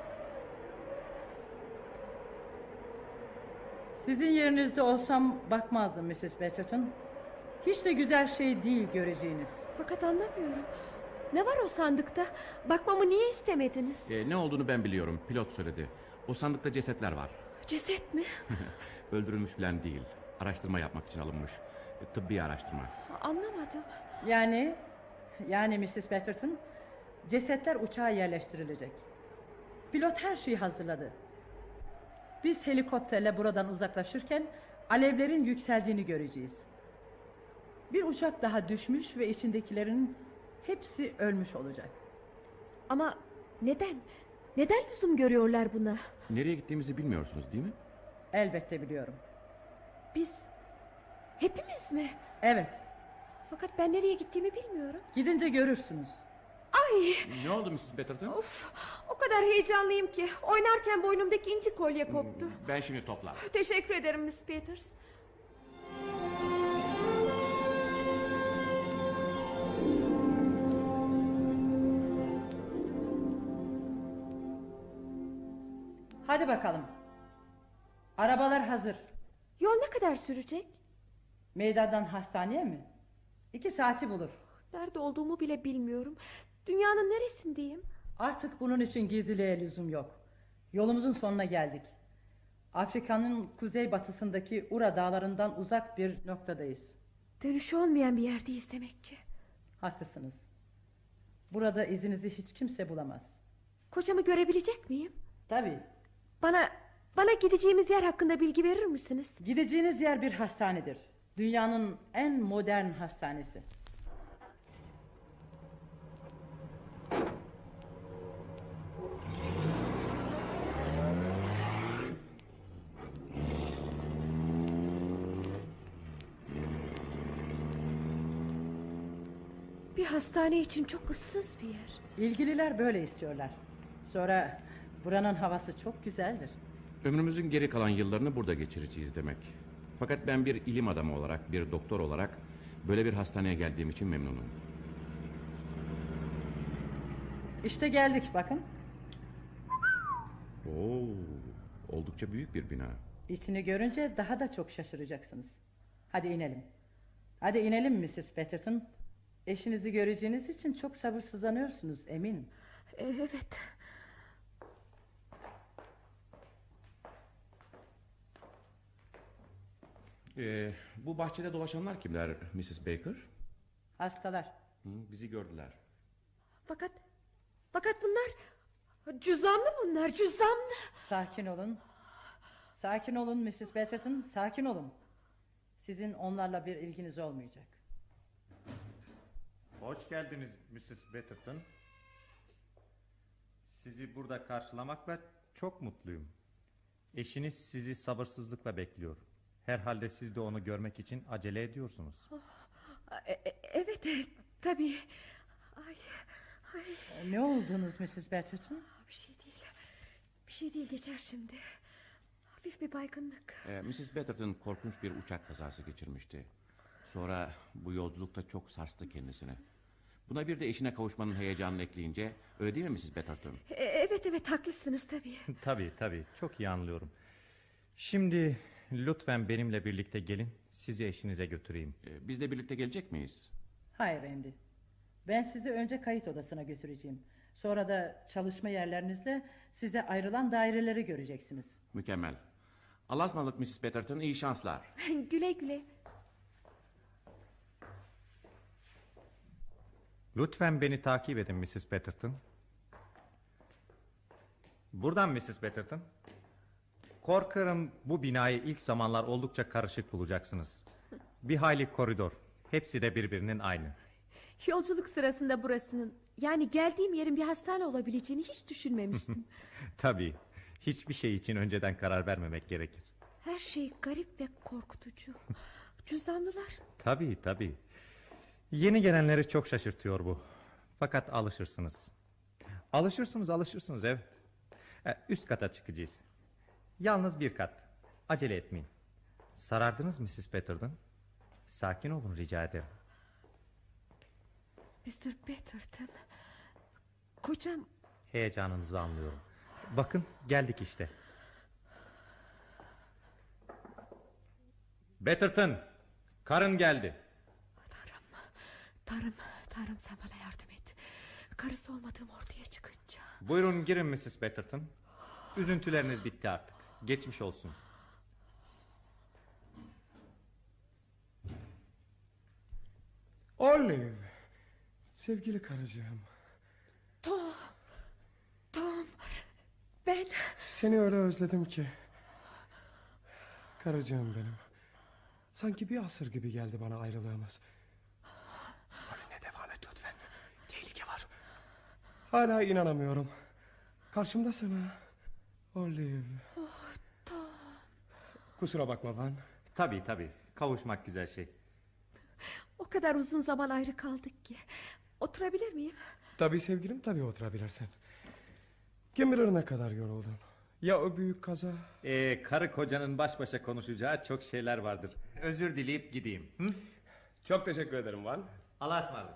Sizin yerinizde olsam bakmazdım missus Betterton. Hiç de güzel şey değil göreceğiniz. Fakat anlamıyorum. Ne var o sandıkta? Bakmamı niye istemediniz? Ee, ne olduğunu ben biliyorum. Pilot söyledi. O sandıkta cesetler var. Ceset mi? Öldürülmüş falan değil. Araştırma yapmak için alınmış. E, tıbbi araştırma. Anlamadım. Yani, yani missus Betterton, cesetler uçağa yerleştirilecek. Pilot her şeyi hazırladı. Biz helikopterle buradan uzaklaşırken alevlerin yükseldiğini göreceğiz. Bir uçak daha düşmüş ve içindekilerin hepsi ölmüş olacak. Ama neden? Neden lüzum görüyorlar buna? Nereye gittiğimizi bilmiyorsunuz değil mi? Elbette biliyorum. Biz hepimiz mi? Evet. Fakat ben nereye gittiğimi bilmiyorum. Gidince görürsünüz. Ay! Ne oldu missus Betterton? Of, o kadar heyecanlıyım ki oynarken boynumdaki inci kolye koptu. Ben şimdi toplar. Teşekkür ederim Miss Peters. Hadi bakalım. Arabalar hazır. Yol ne kadar sürecek? Meydandan hastaneye mi? İki saati bulur. Nerede olduğumu bile bilmiyorum. Dünyanın neresindeyim? Artık bunun için gizliliğe lüzum yok. Yolumuzun sonuna geldik. Afrika'nın kuzeybatısındaki Ura dağlarından uzak bir noktadayız. Dönüşü olmayan bir yerdeyiz demek ki. Haklısınız. Burada izinizi hiç kimse bulamaz. Kocamı görebilecek miyim? Tabii. Bana bana gideceğimiz yer hakkında bilgi verir misiniz? Gideceğiniz yer bir hastanedir. Dünyanın en modern hastanesi. Bir hastane için çok ıssız bir yer. İlgililer böyle istiyorlar. Sonra buranın havası çok güzeldir. Ömrümüzün geri kalan yıllarını burada geçireceğiz demek. Fakat ben bir ilim adamı olarak, bir doktor olarak böyle bir hastaneye geldiğim için memnunum. İşte geldik bakın. Oo, oldukça büyük bir bina. İçini görünce daha da çok şaşıracaksınız. Hadi inelim. Hadi inelim missus Petterton. Eşinizi göreceğiniz için çok sabırsızlanıyorsunuz eminim. Evet. Ee, bu bahçede dolaşanlar kimler missus Baker? Hastalar. Hı, bizi gördüler. Fakat fakat bunlar cüzamlı bunlar cüzamlı. Sakin olun. Sakin olun missus Petterton, sakin olun. Sizin onlarla bir ilginiz olmayacak. Hoş geldiniz missus Betterton. Sizi burada karşılamakla çok mutluyum. Eşiniz sizi sabırsızlıkla bekliyor. Herhalde siz de onu görmek için acele ediyorsunuz. Oh, evet, tabii. Ay, ay. Ne oldunuz missus Betterton? Bir şey değil. Bir şey değil, geçer şimdi. Hafif bir baygınlık. Ee, missus Betterton korkunç bir uçak kazası geçirmişti. Sonra bu yolculukta çok sarstı kendisini. Buna bir de eşine kavuşmanın heyecanını ekleyince, öyle değil mi missus Betterton? E, evet evet haklısınız tabii. Tabii tabii, çok iyi anlıyorum. Şimdi lütfen benimle birlikte gelin, sizi eşinize götüreyim. Ee, biz de birlikte gelecek miyiz? Hayır Andy. Ben sizi önce kayıt odasına götüreceğim. Sonra da çalışma yerlerinizde size ayrılan daireleri göreceksiniz. Mükemmel. Allah'a ısmarladık missus Betterton, iyi şanslar. Güle güle. Lütfen beni takip edin missus Betterton. Buradan missus Betterton. Korkarım bu binayı ilk zamanlar oldukça karışık bulacaksınız. Bir hayli koridor. Hepsi de birbirinin aynı. Yolculuk sırasında burasının, yani geldiğim yerin bir hastane olabileceğini hiç düşünmemiştim. Tabii. Hiçbir şey için önceden karar vermemek gerekir. Her şey garip ve korkutucu. Cüzdanlılar. Tabii tabii. Yeni gelenleri çok şaşırtıyor bu. Fakat alışırsınız. Alışırsınız alışırsınız evet. Üst kata çıkacağız. Yalnız bir kat. Acele etmeyin. Sarardınız missus Petterton. Sakin olun rica ederim. mister Petterton. Kocam. Heyecanınızı anlıyorum. Bakın geldik işte. Betterton, karın geldi. Tanrım, Tanrım, Tanrım sen bana yardım et. Karısı olmadığım ortaya çıkınca. Buyurun girin missus Betterton. Üzüntüleriniz bitti artık. Geçmiş olsun. Olive, sevgili karıcığım. Tom, Tom, ben... Seni öyle özledim ki. Karıcığım benim. Sanki bir asır gibi geldi bana ayrılığımız. Öyle devam et lütfen. Tehlike var. Hala inanamıyorum. Karşımdasın ha. Olive. Oh, Tom. Kusura bakma Van. Tabii tabii. Kavuşmak güzel şey. O kadar uzun zaman ayrı kaldık ki. Oturabilir miyim? Tabii sevgilim, tabii oturabilirsin. Kim bilir ne kadar yoruldun. Ya o büyük kaza? Ee, karı kocanın baş başa konuşacağı çok şeyler vardır. Özür dileyip gideyim. Hı? Çok teşekkür ederim Van. Allah'a ısmarladık.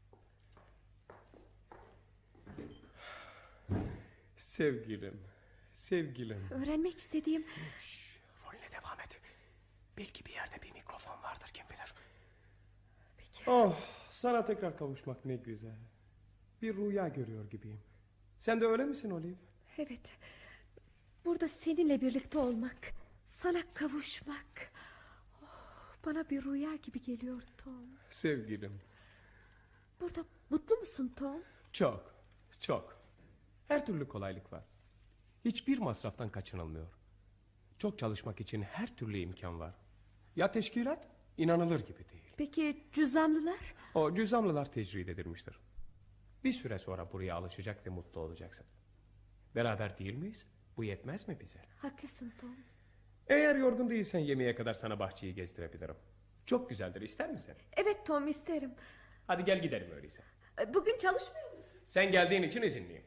Sevgilim, sevgilim. Öğrenmek istediğim... Rolüne devam et. Belki bir yerde bir mikrofon vardır, kim bilir. Peki. Oh, sana tekrar kavuşmak ne güzel. Bir rüya görüyor gibiyim. Sen de öyle misin Olive? Evet. Burada seninle birlikte olmak, sana kavuşmak. Oh, bana bir rüya gibi geliyor Tom. Sevgilim. Burada mutlu musun Tom? Çok, çok. Her türlü kolaylık var. Hiçbir masraftan kaçınılmıyor. Çok çalışmak için her türlü imkan var. Ya teşkilat? İnanılır gibi değil. Peki cüzamlılar? O cüzamlılar tecrid edilmiştir. Bir süre sonra buraya alışacak ve mutlu olacaksın. Beraber değil miyiz? Bu yetmez mi bize? Haklısın Tom. Eğer yorgun değilsen yemeğe kadar sana bahçeyi gezdirebilirim. Çok güzeldir, ister misin? Evet Tom, isterim. Hadi gel gidelim öyleyse. Bugün çalışmıyor musun? Sen geldiğin için izinliyim.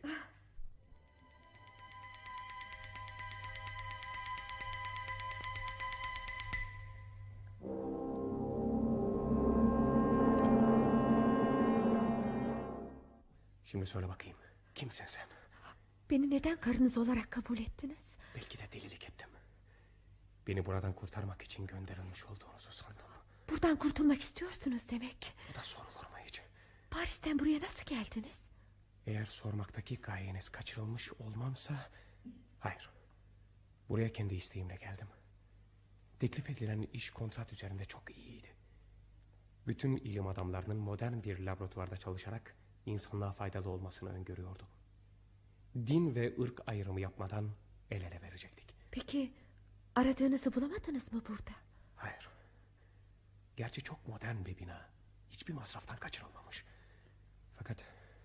Şimdi söyle bakayım, kimsin sen? Beni neden karınız olarak kabul ettiniz? Belki de delilik ettim. Beni buradan kurtarmak için gönderilmiş olduğunuzu sandım. Buradan kurtulmak istiyorsunuz demek. Bu da sorulur mu hiç? Paris'ten buraya nasıl geldiniz? Eğer sormaktaki gayeniz kaçırılmış olmamsa... Hayır. Buraya kendi isteğimle geldim. Teklif edilen iş kontrat üzerinde çok iyiydi. Bütün ilim adamlarının modern bir laboratuvarda çalışarak insanlığa faydalı olmasını öngörüyordu. Din ve ırk ayrımı yapmadan el ele verecektik. Peki aradığınızı bulamadınız mı burada? Hayır. Gerçi çok modern bir bina. Hiçbir masraftan kaçırılmamış. Fakat...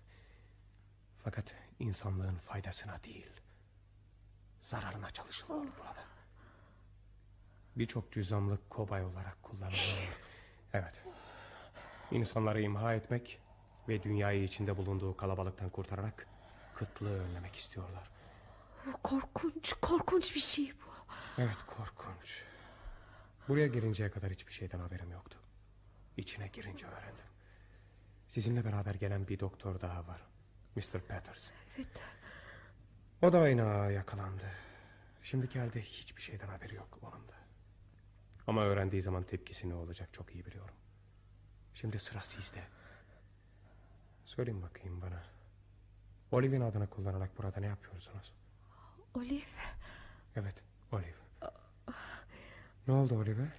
Fakat insanlığın faydasına değil, zararına çalışılıyor oh. burada. Birçok cüzamlık kobay olarak kullanılıyor. Evet. İnsanları imha etmek ve dünyayı içinde bulunduğu kalabalıktan kurtararak kıtlığı önlemek istiyorlar. Korkunç, korkunç bir şey bu. Evet, korkunç. Buraya gelinceye kadar hiçbir şeyden haberim yoktu. İçine girince öğrendim. Sizinle beraber gelen bir doktor daha var. mister Peters. Evet. O da aynı ağa yakalandı. Şimdiki halde hiçbir şeyden haberi yok onun da. Ama öğrendiği zaman tepkisi ne olacak çok iyi biliyorum. Şimdi sıra sizde. Söyleyin bakayım bana. Olive'in adını kullanarak burada ne yapıyorsunuz? Olive? Evet, Olive. Ne oldu Olive?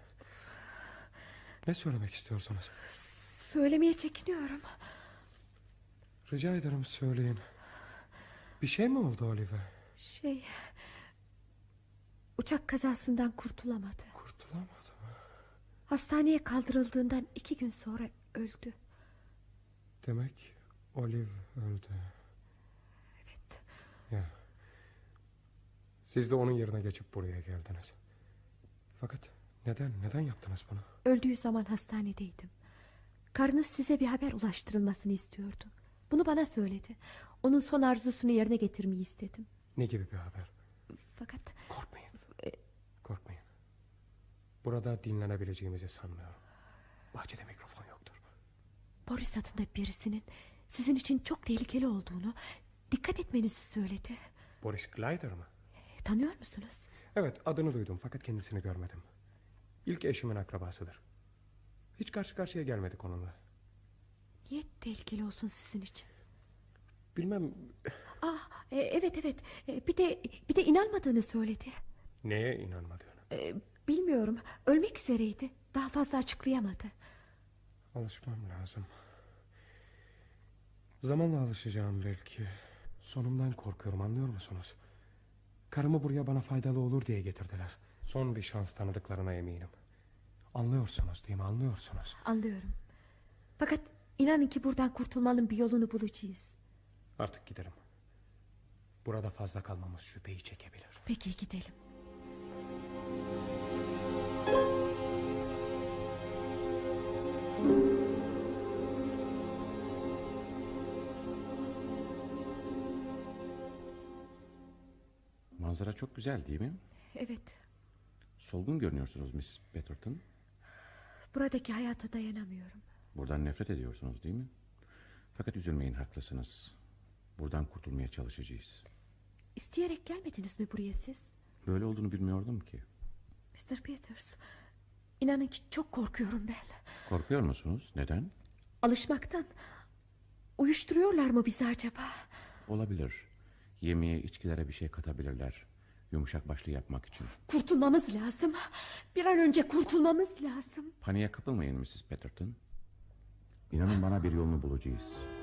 Ne söylemek istiyorsunuz? Söylemeye çekiniyorum. Rica ederim söyleyin. Bir şey mi oldu Olive? Şey... Uçak kazasından kurtulamadı. Kurtulamadı mı? Hastaneye kaldırıldığından iki gün sonra öldü. Demek Olive öldü. Evet. Ya. Siz de onun yerine geçip buraya geldiniz. Fakat neden, neden yaptınız bunu? Öldüğü zaman hastanedeydim. Karınız size bir haber ulaştırılmasını istiyordu. Bunu bana söyledi. Onun son arzusunu yerine getirmeyi istedim. Ne gibi bir haber? Fakat... Korkmayın. Korkmayın. Burada dinlenebileceğimizi sanmıyorum. Bahçede mikrofon yoktur. Boris adında birisinin sizin için çok tehlikeli olduğunu, dikkat etmenizi söyledi. Boris Glider mı? Tanıyor musunuz? Evet, adını duydum fakat kendisini görmedim. İlk eşimin akrabasıdır. Hiç karşı karşıya gelmedik onunla. Niye tehlikeli olsun sizin için? Bilmem. Ah, e, evet evet. E, bir de bir de inanmadığını söyledi. Neye inanmadığını? E, bilmiyorum. Ölmek üzereydi. Daha fazla açıklayamadı. Alışmam lazım. Zamanla alışacağım belki. Sonumdan korkuyorum, anlıyor musunuz? Karımı buraya bana faydalı olur diye getirdiler. Son bir şans tanıdıklarına eminim. Anlıyorsunuz değil mi? Anlıyorsunuz. Anlıyorum. Fakat inanın ki buradan kurtulmanın bir yolunu bulacağız. Artık giderim. Burada fazla kalmamız şüpheyi çekebilir. Peki gidelim. Manzara çok güzel değil mi? Evet. Solgun görünüyorsunuz missus Petherton. Buradaki hayata dayanamıyorum. Buradan nefret ediyorsunuz değil mi? Fakat üzülmeyin, haklısınız. Buradan kurtulmaya çalışacağız. İsteyerek gelmediniz mi buraya siz? Böyle olduğunu bilmiyordum ki. mister Peters, inanın ki çok korkuyorum ben. Korkuyor musunuz? Neden? Alışmaktan. Uyuşturuyorlar mı bizi acaba? Olabilir. Yemeğe, içkilere bir şey katabilirler. Yumuşak başlı yapmak için. Kurtulmamız lazım. Bir an önce kurtulmamız lazım. Paniğe kapılmayın missus Petherton. İnanın bana, bir yolunu bulacağız.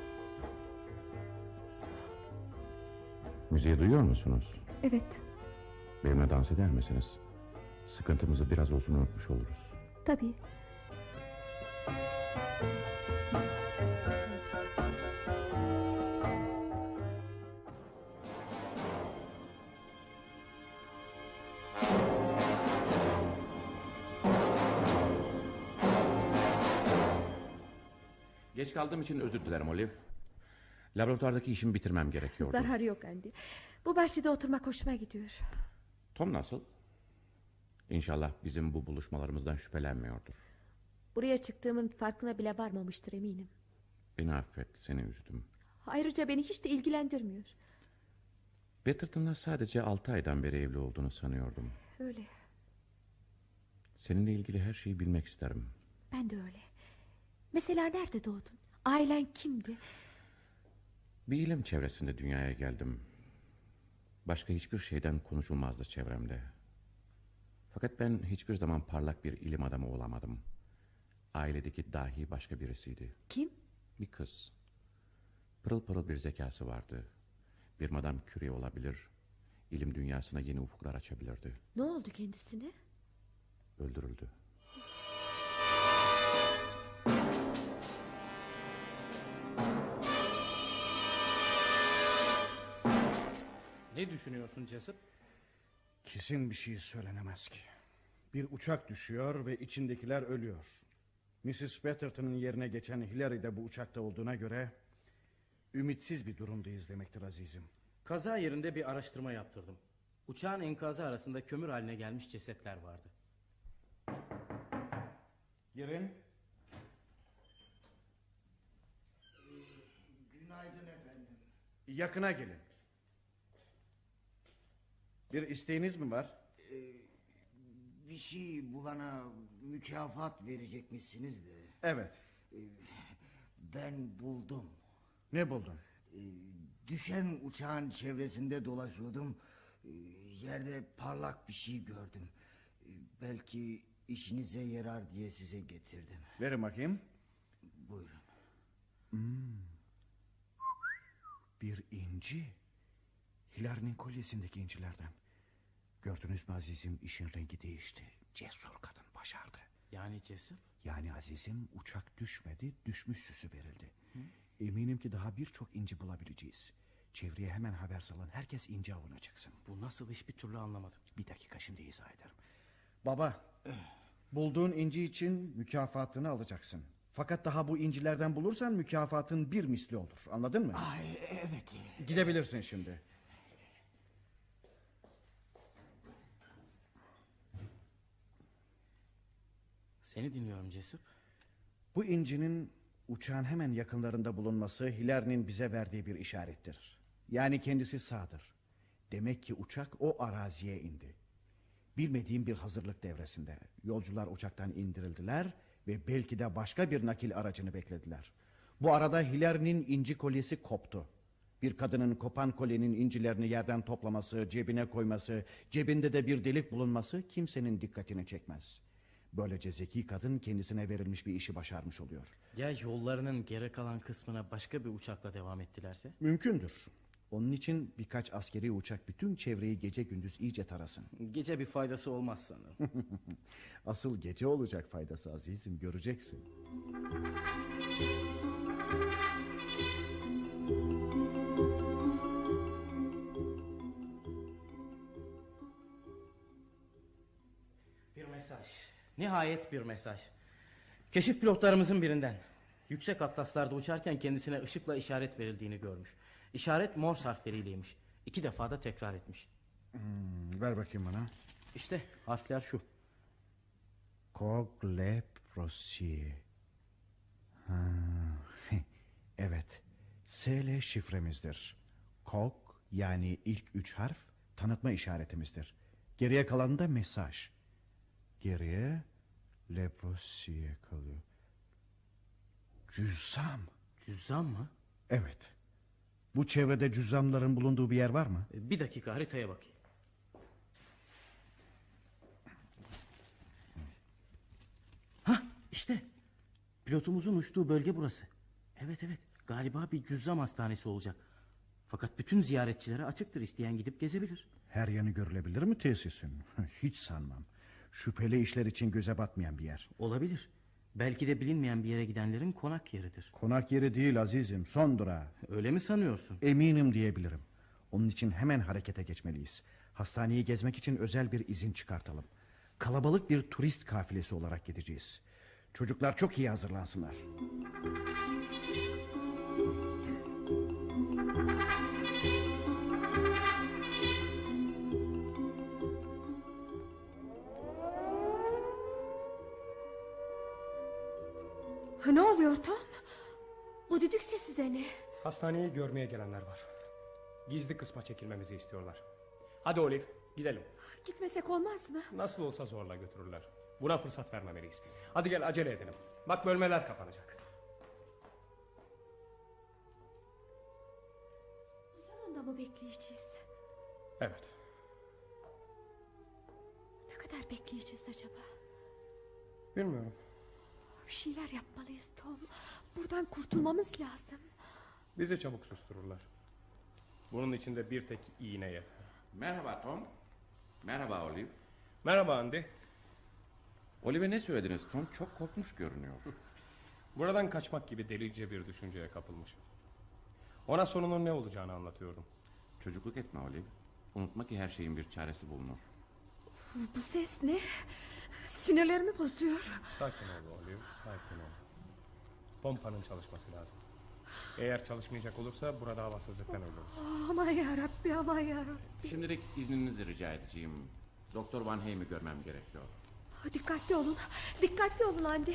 Müziği duyuyor musunuz? Evet. Benimle dans eder misiniz? Sıkıntımızı biraz olsun unutmuş oluruz. Tabii. Geç kaldığım için özür dilerim Olive. Laboratuvardaki işimi bitirmem gerekiyordu. Zararı yok Andy. Bu bahçede oturmak hoşuma gidiyor. Tom nasıl? İnşallah bizim bu buluşmalarımızdan şüphelenmiyordur. Buraya çıktığımın farkına bile varmamıştır eminim. Beni affet, seni üzdüm. Ayrıca beni hiç de ilgilendirmiyor. Petherton'la sadece altı aydan beri evli olduğunu sanıyordum. Öyle. Seninle ilgili her şeyi bilmek isterim. Ben de öyle. Mesela nerede doğdun? Ailen kimdi? Bir ilim çevresinde dünyaya geldim. Başka hiçbir şeyden konuşulmazdı çevremde. Fakat ben hiçbir zaman parlak bir ilim adamı olamadım. Ailedeki dahi başka birisiydi. Kim? Bir kız. Pırıl pırıl bir zekası vardı. Bir Madame Curie olabilir. İlim dünyasına yeni ufuklar açabilirdi. Ne oldu kendisine? Öldürüldü. Ne düşünüyorsun Jessup? Kesin bir şey söylenemez ki. Bir uçak düşüyor ve içindekiler ölüyor. missus Petherton'ın yerine geçen Hillary de bu uçakta olduğuna göre ümitsiz bir durumdayız demektir azizim. Kaza yerinde bir araştırma yaptırdım. Uçağın enkazı arasında kömür haline gelmiş cesetler vardı. Girin. Günaydın efendim. Yakına gelin. Bir isteğiniz mi var? Ee, bir şey bulana mükafat verecekmişsiniz de. Evet. Ee, ben buldum. Ne buldun? Ee, düşen uçağın çevresinde dolaşıyordum. Ee, yerde parlak bir şey gördüm. Ee, belki işinize yarar diye size getirdim. Verin bakayım. Buyurun. Hmm. Bir inci. Hilary'nin kolyesindeki incilerden. Gördünüz mü azizim, işin rengi değişti. Cesur kadın başardı. Yani Jessup? Yani azizim, uçak düşmedi, düşmüş süsü verildi. Hı? Eminim ki daha birçok inci bulabileceğiz. Çevreye hemen haber salın, herkes inci avına çıksın. Bu nasıl iş bir türlü anlamadım. Bir dakika, şimdi izah ederim. Baba, bulduğun inci için mükafatını alacaksın. Fakat daha bu incilerden bulursan mükafatın bir misli olur. Anladın mı? Ay, evet. Gidebilirsin şimdi. Seni dinliyorum Jessup. Bu incinin uçağın hemen yakınlarında bulunması Hilary'nin bize verdiği bir işarettir. Yani kendisi sağdır. Demek ki uçak o araziye indi. Bilmediğim bir hazırlık devresinde. Yolcular uçaktan indirildiler ve belki de başka bir nakil aracını beklediler. Bu arada Hilary'nin inci kolyesi koptu. Bir kadının kopan kolyenin incilerini yerden toplaması, cebine koyması, cebinde de bir delik bulunması kimsenin dikkatini çekmez. Böylece zeki kadın kendisine verilmiş bir işi başarmış oluyor. Ya yollarının geri kalan kısmına başka bir uçakla devam ettilerse? Mümkündür. Onun için birkaç askeri uçak bütün çevreyi gece gündüz iyice tarasın. Gece bir faydası olmaz sanırım. Asıl gece olacak faydası azizim, göreceksin. Nihayet bir mesaj. Keşif pilotlarımızın birinden. Yüksek atlaslarda uçarken kendisine ışıkla işaret verildiğini görmüş. İşaret Morse harfleriyleymiş. İki defa da tekrar etmiş. Hmm, ver bakayım bana. İşte harfler şu. Cogleprosi. Ha, evet. S L şifremizdir. Cog yani ilk üç harf tanıtma işaretimizdir. Geriye kalan da mesaj. Geriye leprosiye kalıyor. Cüzzam. Cüzzam mı? Evet. Bu çevrede cüzzamların bulunduğu bir yer var mı? Bir dakika haritaya bakayım. Hah işte. Pilotumuzun uçtuğu bölge burası. Evet evet galiba bir cüzzam hastanesi olacak. Fakat bütün ziyaretçilere açıktır, isteyen gidip gezebilir. Her yanı görülebilir mi tesisin? Hiç sanmam. Şüpheli işler için göze batmayan bir yer. Olabilir. Belki de bilinmeyen bir yere gidenlerin konak yeridir. Konak yeri değil azizim, son durağı. Öyle mi sanıyorsun? Eminim diyebilirim. Onun için hemen harekete geçmeliyiz. Hastaneyi gezmek için özel bir izin çıkartalım. Kalabalık bir turist kafilesi olarak gideceğiz. Çocuklar çok iyi hazırlansınlar. Ne oluyor Tom? Bu düdük sesi de ne? Hastaneyi görmeye gelenler var. Gizli kısma çekilmemizi istiyorlar. Hadi Olive gidelim. Gitmesek olmaz mı? Nasıl olsa zorla götürürler. Buna fırsat vermemeliyiz. Hadi gel acele edelim. Bak bölmeler kapanacak. Salonda mı bekleyeceğiz? Evet. Ne kadar bekleyeceğiz acaba? Bilmiyorum. Bir şeyler yapmalıyız Tom. Buradan kurtulmamız lazım. Bizi çabuk sustururlar. Bunun içinde bir tek iğne yeter. Merhaba Tom. Merhaba Olive. Merhaba Andy. Olive'e ne söylediniz Tom? Çok korkmuş görünüyor. Buradan kaçmak gibi delice bir düşünceye kapılmış. Ona sonunun ne olacağını anlatıyordum. Çocukluk etme Olive. Unutma ki her şeyin bir çaresi bulunur. Bu ses ne? Sinirlerimi bozuyor. Sakin ol Olive, sakin ol. Pompanın çalışması lazım. Eğer çalışmayacak olursa burada havasızlıktan ölürüz. Oh, aman yarabbi, aman yarabbi. Şimdilik izninizi rica edeceğim. Doktor Van Heym'i görmem gerekiyor. Dikkatli olun, dikkatli olun Andy.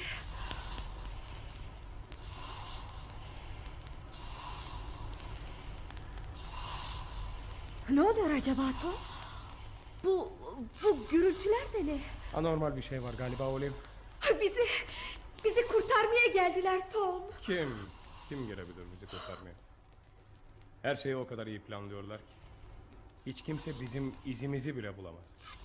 Ne oluyor acaba Tom? Bu, bu gürültüler de ne? Anormal bir şey var galiba Olive. Bizi, bizi kurtarmaya geldiler Tom. Kim? Kim gelebilir bizi kurtarmaya? Her şeyi o kadar iyi planlıyorlar ki. Hiç kimse bizim izimizi bile bulamaz.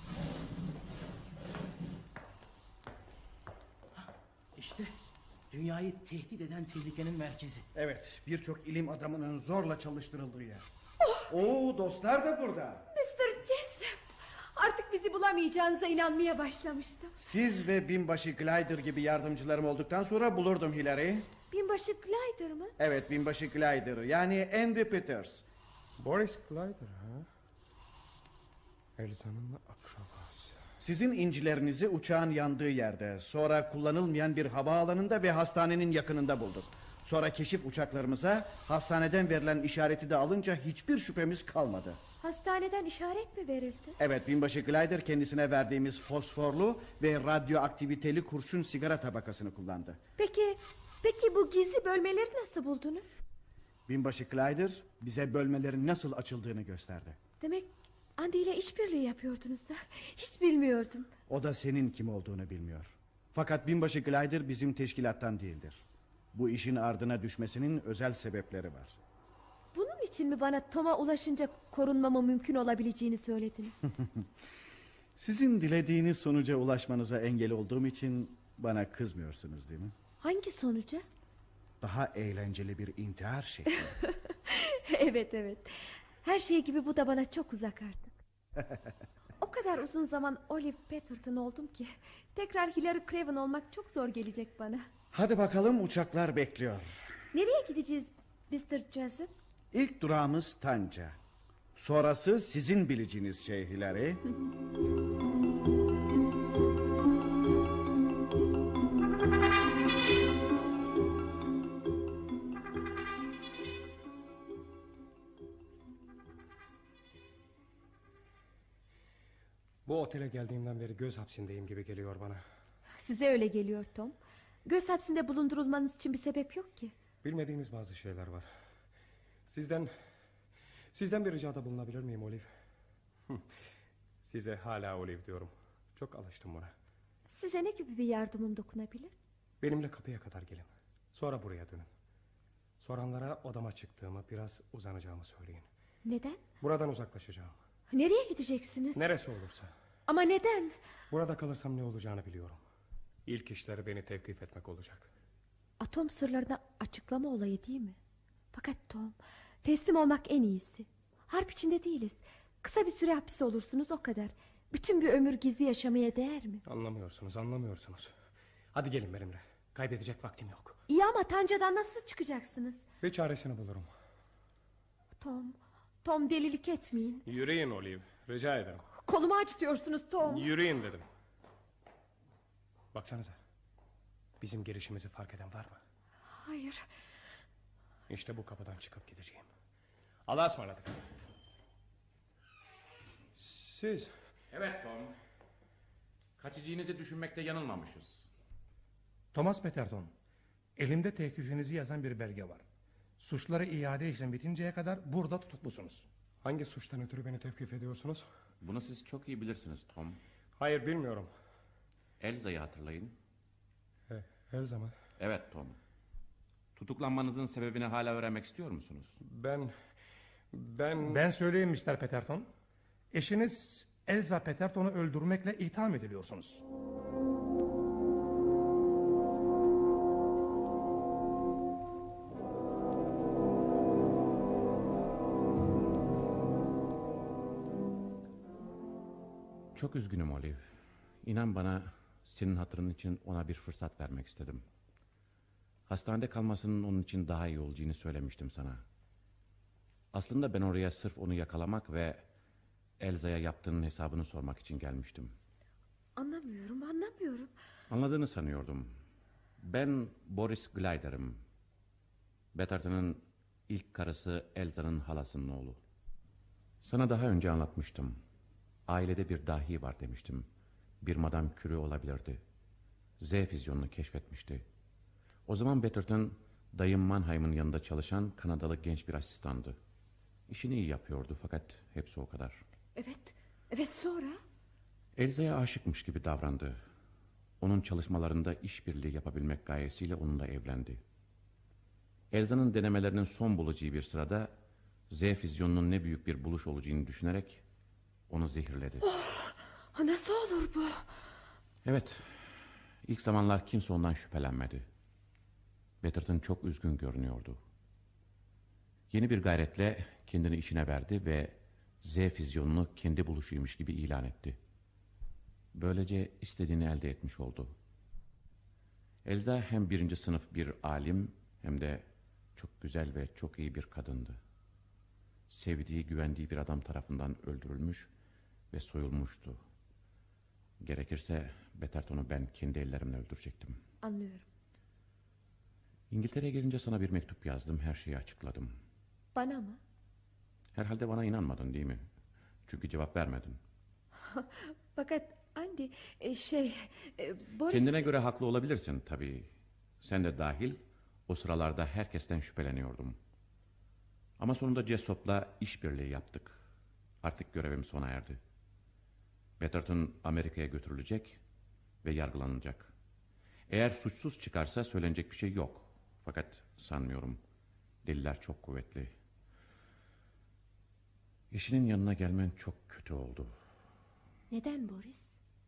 İşte dünyayı tehdit eden tehlikenin merkezi. Evet, birçok ilim adamının zorla çalıştırıldığı yer. Oh! Oo, dostlar da burada. mister Jessup, artık bizi bulamayacağınıza inanmaya başlamıştım. Siz ve binbaşı Glider gibi yardımcılarım olduktan sonra bulurdum Hillary. Binbaşı Glider mı? Evet, binbaşı Glider, yani Andy Peters. Boris Glider ha? Elza'nın akrabası. Sizin incilerinizi uçağın yandığı yerde, sonra kullanılmayan bir havaalanında ve hastanenin yakınında bulduk. Sonra keşif uçaklarımıza hastaneden verilen işareti de alınca hiçbir şüphemiz kalmadı. Hastaneden işaret mi verildi? Evet, binbaşı Glider kendisine verdiğimiz fosforlu ve radyoaktiviteli kurşun sigara tabakasını kullandı. Peki, peki bu gizli bölmeleri nasıl buldunuz? Binbaşı Glider bize bölmelerin nasıl açıldığını gösterdi. Demek Andy ile işbirliği yapıyordunuz da. Hiç bilmiyordum. O da senin kim olduğunu bilmiyor. Fakat binbaşı Glider bizim teşkilattan değildir. Bu işin ardına düşmesinin özel sebepleri var. Bunun için mi bana Tom'a ulaşınca korunmamı mümkün olabileceğini söylediniz? Sizin dilediğiniz sonuca ulaşmanıza engel olduğum için bana kızmıyorsunuz değil mi? Hangi sonuca? Daha eğlenceli bir intihar şekli. Evet evet. Her şey gibi bu da bana çok uzak artık. O kadar uzun zaman Olive Petherton oldum ki tekrar Hillary Craven olmak çok zor gelecek bana. Hadi bakalım, uçaklar bekliyor. Nereye gideceğiz mister Jessup? İlk durağımız Tanca. Sonrası sizin bileceğiniz şey Hillary. Bu otele geldiğimden beri göz hapsindeyim gibi geliyor bana. Size öyle geliyor Tom. Göz hapsinde bulundurulmanız için bir sebep yok ki. Bilmediğimiz bazı şeyler var. Sizden Sizden bir ricada bulunabilir miyim Olive? Size hala Olive diyorum. Çok alıştım buna. Size ne gibi bir yardımım dokunabilir? Benimle kapıya kadar gelin. Sonra buraya dönün. Soranlara odama çıktığımı, biraz uzanacağımı söyleyin. Neden? Buradan uzaklaşacağım. Nereye gideceksiniz? Neresi olursa. Ama neden? Burada kalırsam ne olacağını biliyorum. İlk işleri beni tevkif etmek olacak. Atom sırlarına açıklama olayı değil mi? Fakat Tom, teslim olmak en iyisi. Harp içinde değiliz. Kısa bir süre hapis olursunuz, o kadar. Bütün bir ömür gizli yaşamaya değer mi? Anlamıyorsunuz, anlamıyorsunuz. Hadi gelin benimle. Kaybedecek vaktim yok. İyi ama Tanca'dan nasıl çıkacaksınız? Bir çaresini bulurum. Tom, Tom delilik etmeyin. Yürüyün Olive, rica ederim. Kolumu acıtıyorsunuz Tom. Yürüyün dedim. Baksanıza. Bizim gelişimizi fark eden var mı? Hayır. İşte bu kapıdan çıkıp gideceğim. Allah'a ısmarladık. Siz... Evet Tom. Kaçacağınızı düşünmekte yanılmamışız. Thomas Petterton, elimde teklifinizi yazan bir belge var. Suçları iade işlem bitinceye kadar burada tutuklusunuz. Hangi suçtan ötürü beni tevkif ediyorsunuz? Bunu siz çok iyi bilirsiniz Tom. Hayır, bilmiyorum. Elza'yı hatırlayın. He, her zaman. Evet Tom. Tutuklanmanızın sebebini hala öğrenmek istiyor musunuz? Ben... Ben... Ben söyleyeyim mister Petterton. Eşiniz Elza Petterton'u öldürmekle itham ediliyorsunuz. Çok üzgünüm Olive. İnan bana, senin hatırın için ona bir fırsat vermek istedim. Hastanede kalmasının onun için daha iyi olacağını söylemiştim sana. Aslında ben oraya sırf onu yakalamak ve Elza'ya yaptığının hesabını sormak için gelmiştim. Anlamıyorum, anlamıyorum. Anladığını sanıyordum. Ben Boris Glider'ım. Betterton'un ilk karısı Elza'nın halasının oğlu. Sana daha önce anlatmıştım. Ailede bir dahi var demiştim. Bir Madame Curie olabilirdi. Z füzyonunu keşfetmişti. O zaman Betterton, dayım Mannheim'ın yanında çalışan Kanadalı genç bir asistandı. İşini iyi yapıyordu fakat hepsi o kadar. Evet, evet sonra? Elza'ya aşıkmış gibi davrandı. Onun çalışmalarında işbirliği yapabilmek gayesiyle onunla evlendi. Elza'nın denemelerinin son bulacağı bir sırada Z füzyonunun ne büyük bir buluş olacağını düşünerek onu zehirledi. Oh, nasıl olur bu? Evet, ilk zamanlar kimse ondan şüphelenmedi. Betterton çok üzgün görünüyordu. Yeni bir gayretle kendini içine verdi ve Z füzyonunu kendi buluşuymuş gibi ilan etti. Böylece istediğini elde etmiş oldu. Elza hem birinci sınıf bir alim hem de çok güzel ve çok iyi bir kadındı. Sevdiği, güvendiği bir adam tarafından öldürülmüş ve soyulmuştu. Gerekirse Betterton'u ben kendi ellerimle öldürecektim. Anlıyorum. İngiltere'ye gelince sana bir mektup yazdım, her şeyi açıkladım. Bana mı? Herhalde bana inanmadın değil mi? Çünkü cevap vermedin. Fakat Andy, şey... Boris... Kendine göre haklı olabilirsin tabii. Sen de dahil o sıralarda herkesten şüpheleniyordum. Ama sonunda Jessop'la işbirliği yaptık. Artık görevim sona erdi. Betterton Amerika'ya götürülecek ve yargılanacak. Eğer suçsuz çıkarsa söylenecek bir şey yok. Fakat sanmıyorum. Deliller çok kuvvetli. Eşinin yanına gelmen çok kötü oldu. Neden Boris?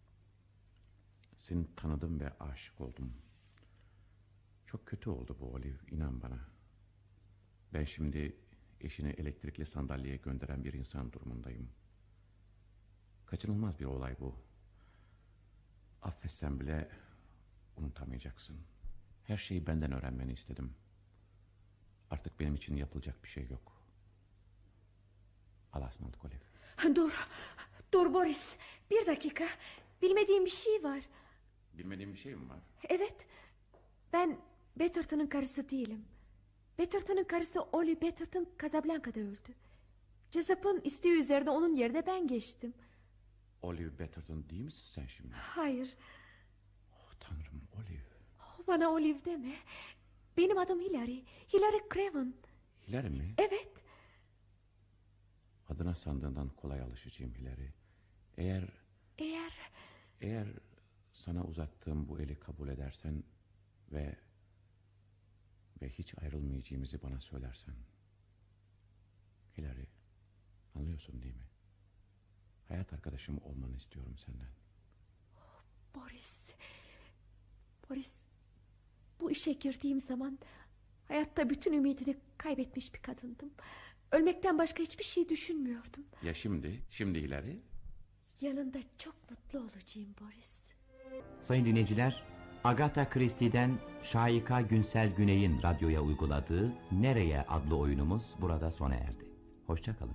Seni tanıdım ve aşık oldum. Çok kötü oldu bu Olive, inan bana. Ben şimdi eşini elektrikli sandalyeye gönderen bir insan durumundayım. Kaçınılmaz bir olay bu. Affetsen bile unutamayacaksın. Her şeyi benden öğrenmeni istedim. Artık benim için yapılacak bir şey yok. Allah'a ısmarladık Olive. Dur, dur Boris. Bir dakika. Bilmediğim bir şey var. Bilmediğim bir şey mi var? Evet. Ben Betterton'un karısı değilim. Betterton'un karısı Ollie Betterton Casablanca'da öldü. Jessop'un isteği üzerine onun yerine ben geçtim. Olive Betterton değil misin sen şimdi? Hayır. Oh, Tanrım, Olive. Oh, bana Olive deme. Benim adım Hilary. Hilary Craven. Hilary mi? Evet. Adına sandığından kolay alışacağım Hilary. Eğer... Eğer... Eğer sana uzattığım bu eli kabul edersen ve... Ve hiç ayrılmayacağımızı bana söylersen... Hilary, anlıyorsun değil mi? Hayat arkadaşım olmanı istiyorum senden. Oh, Boris... Boris... Bu işe girdiğim zaman... Hayatta bütün ümidini kaybetmiş bir kadındım. Ölmekten başka hiçbir şey düşünmüyordum. Ya şimdi? Şimdi Hilary? Yanında çok mutlu olacağım Boris. Sayın dinleyiciler, Agatha Christie'den Şahika Günsel Güney'in radyoya uyguladığı Nereye adlı oyunumuz burada sona erdi. Hoşça kalın.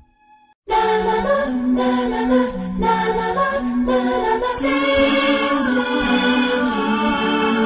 Sesler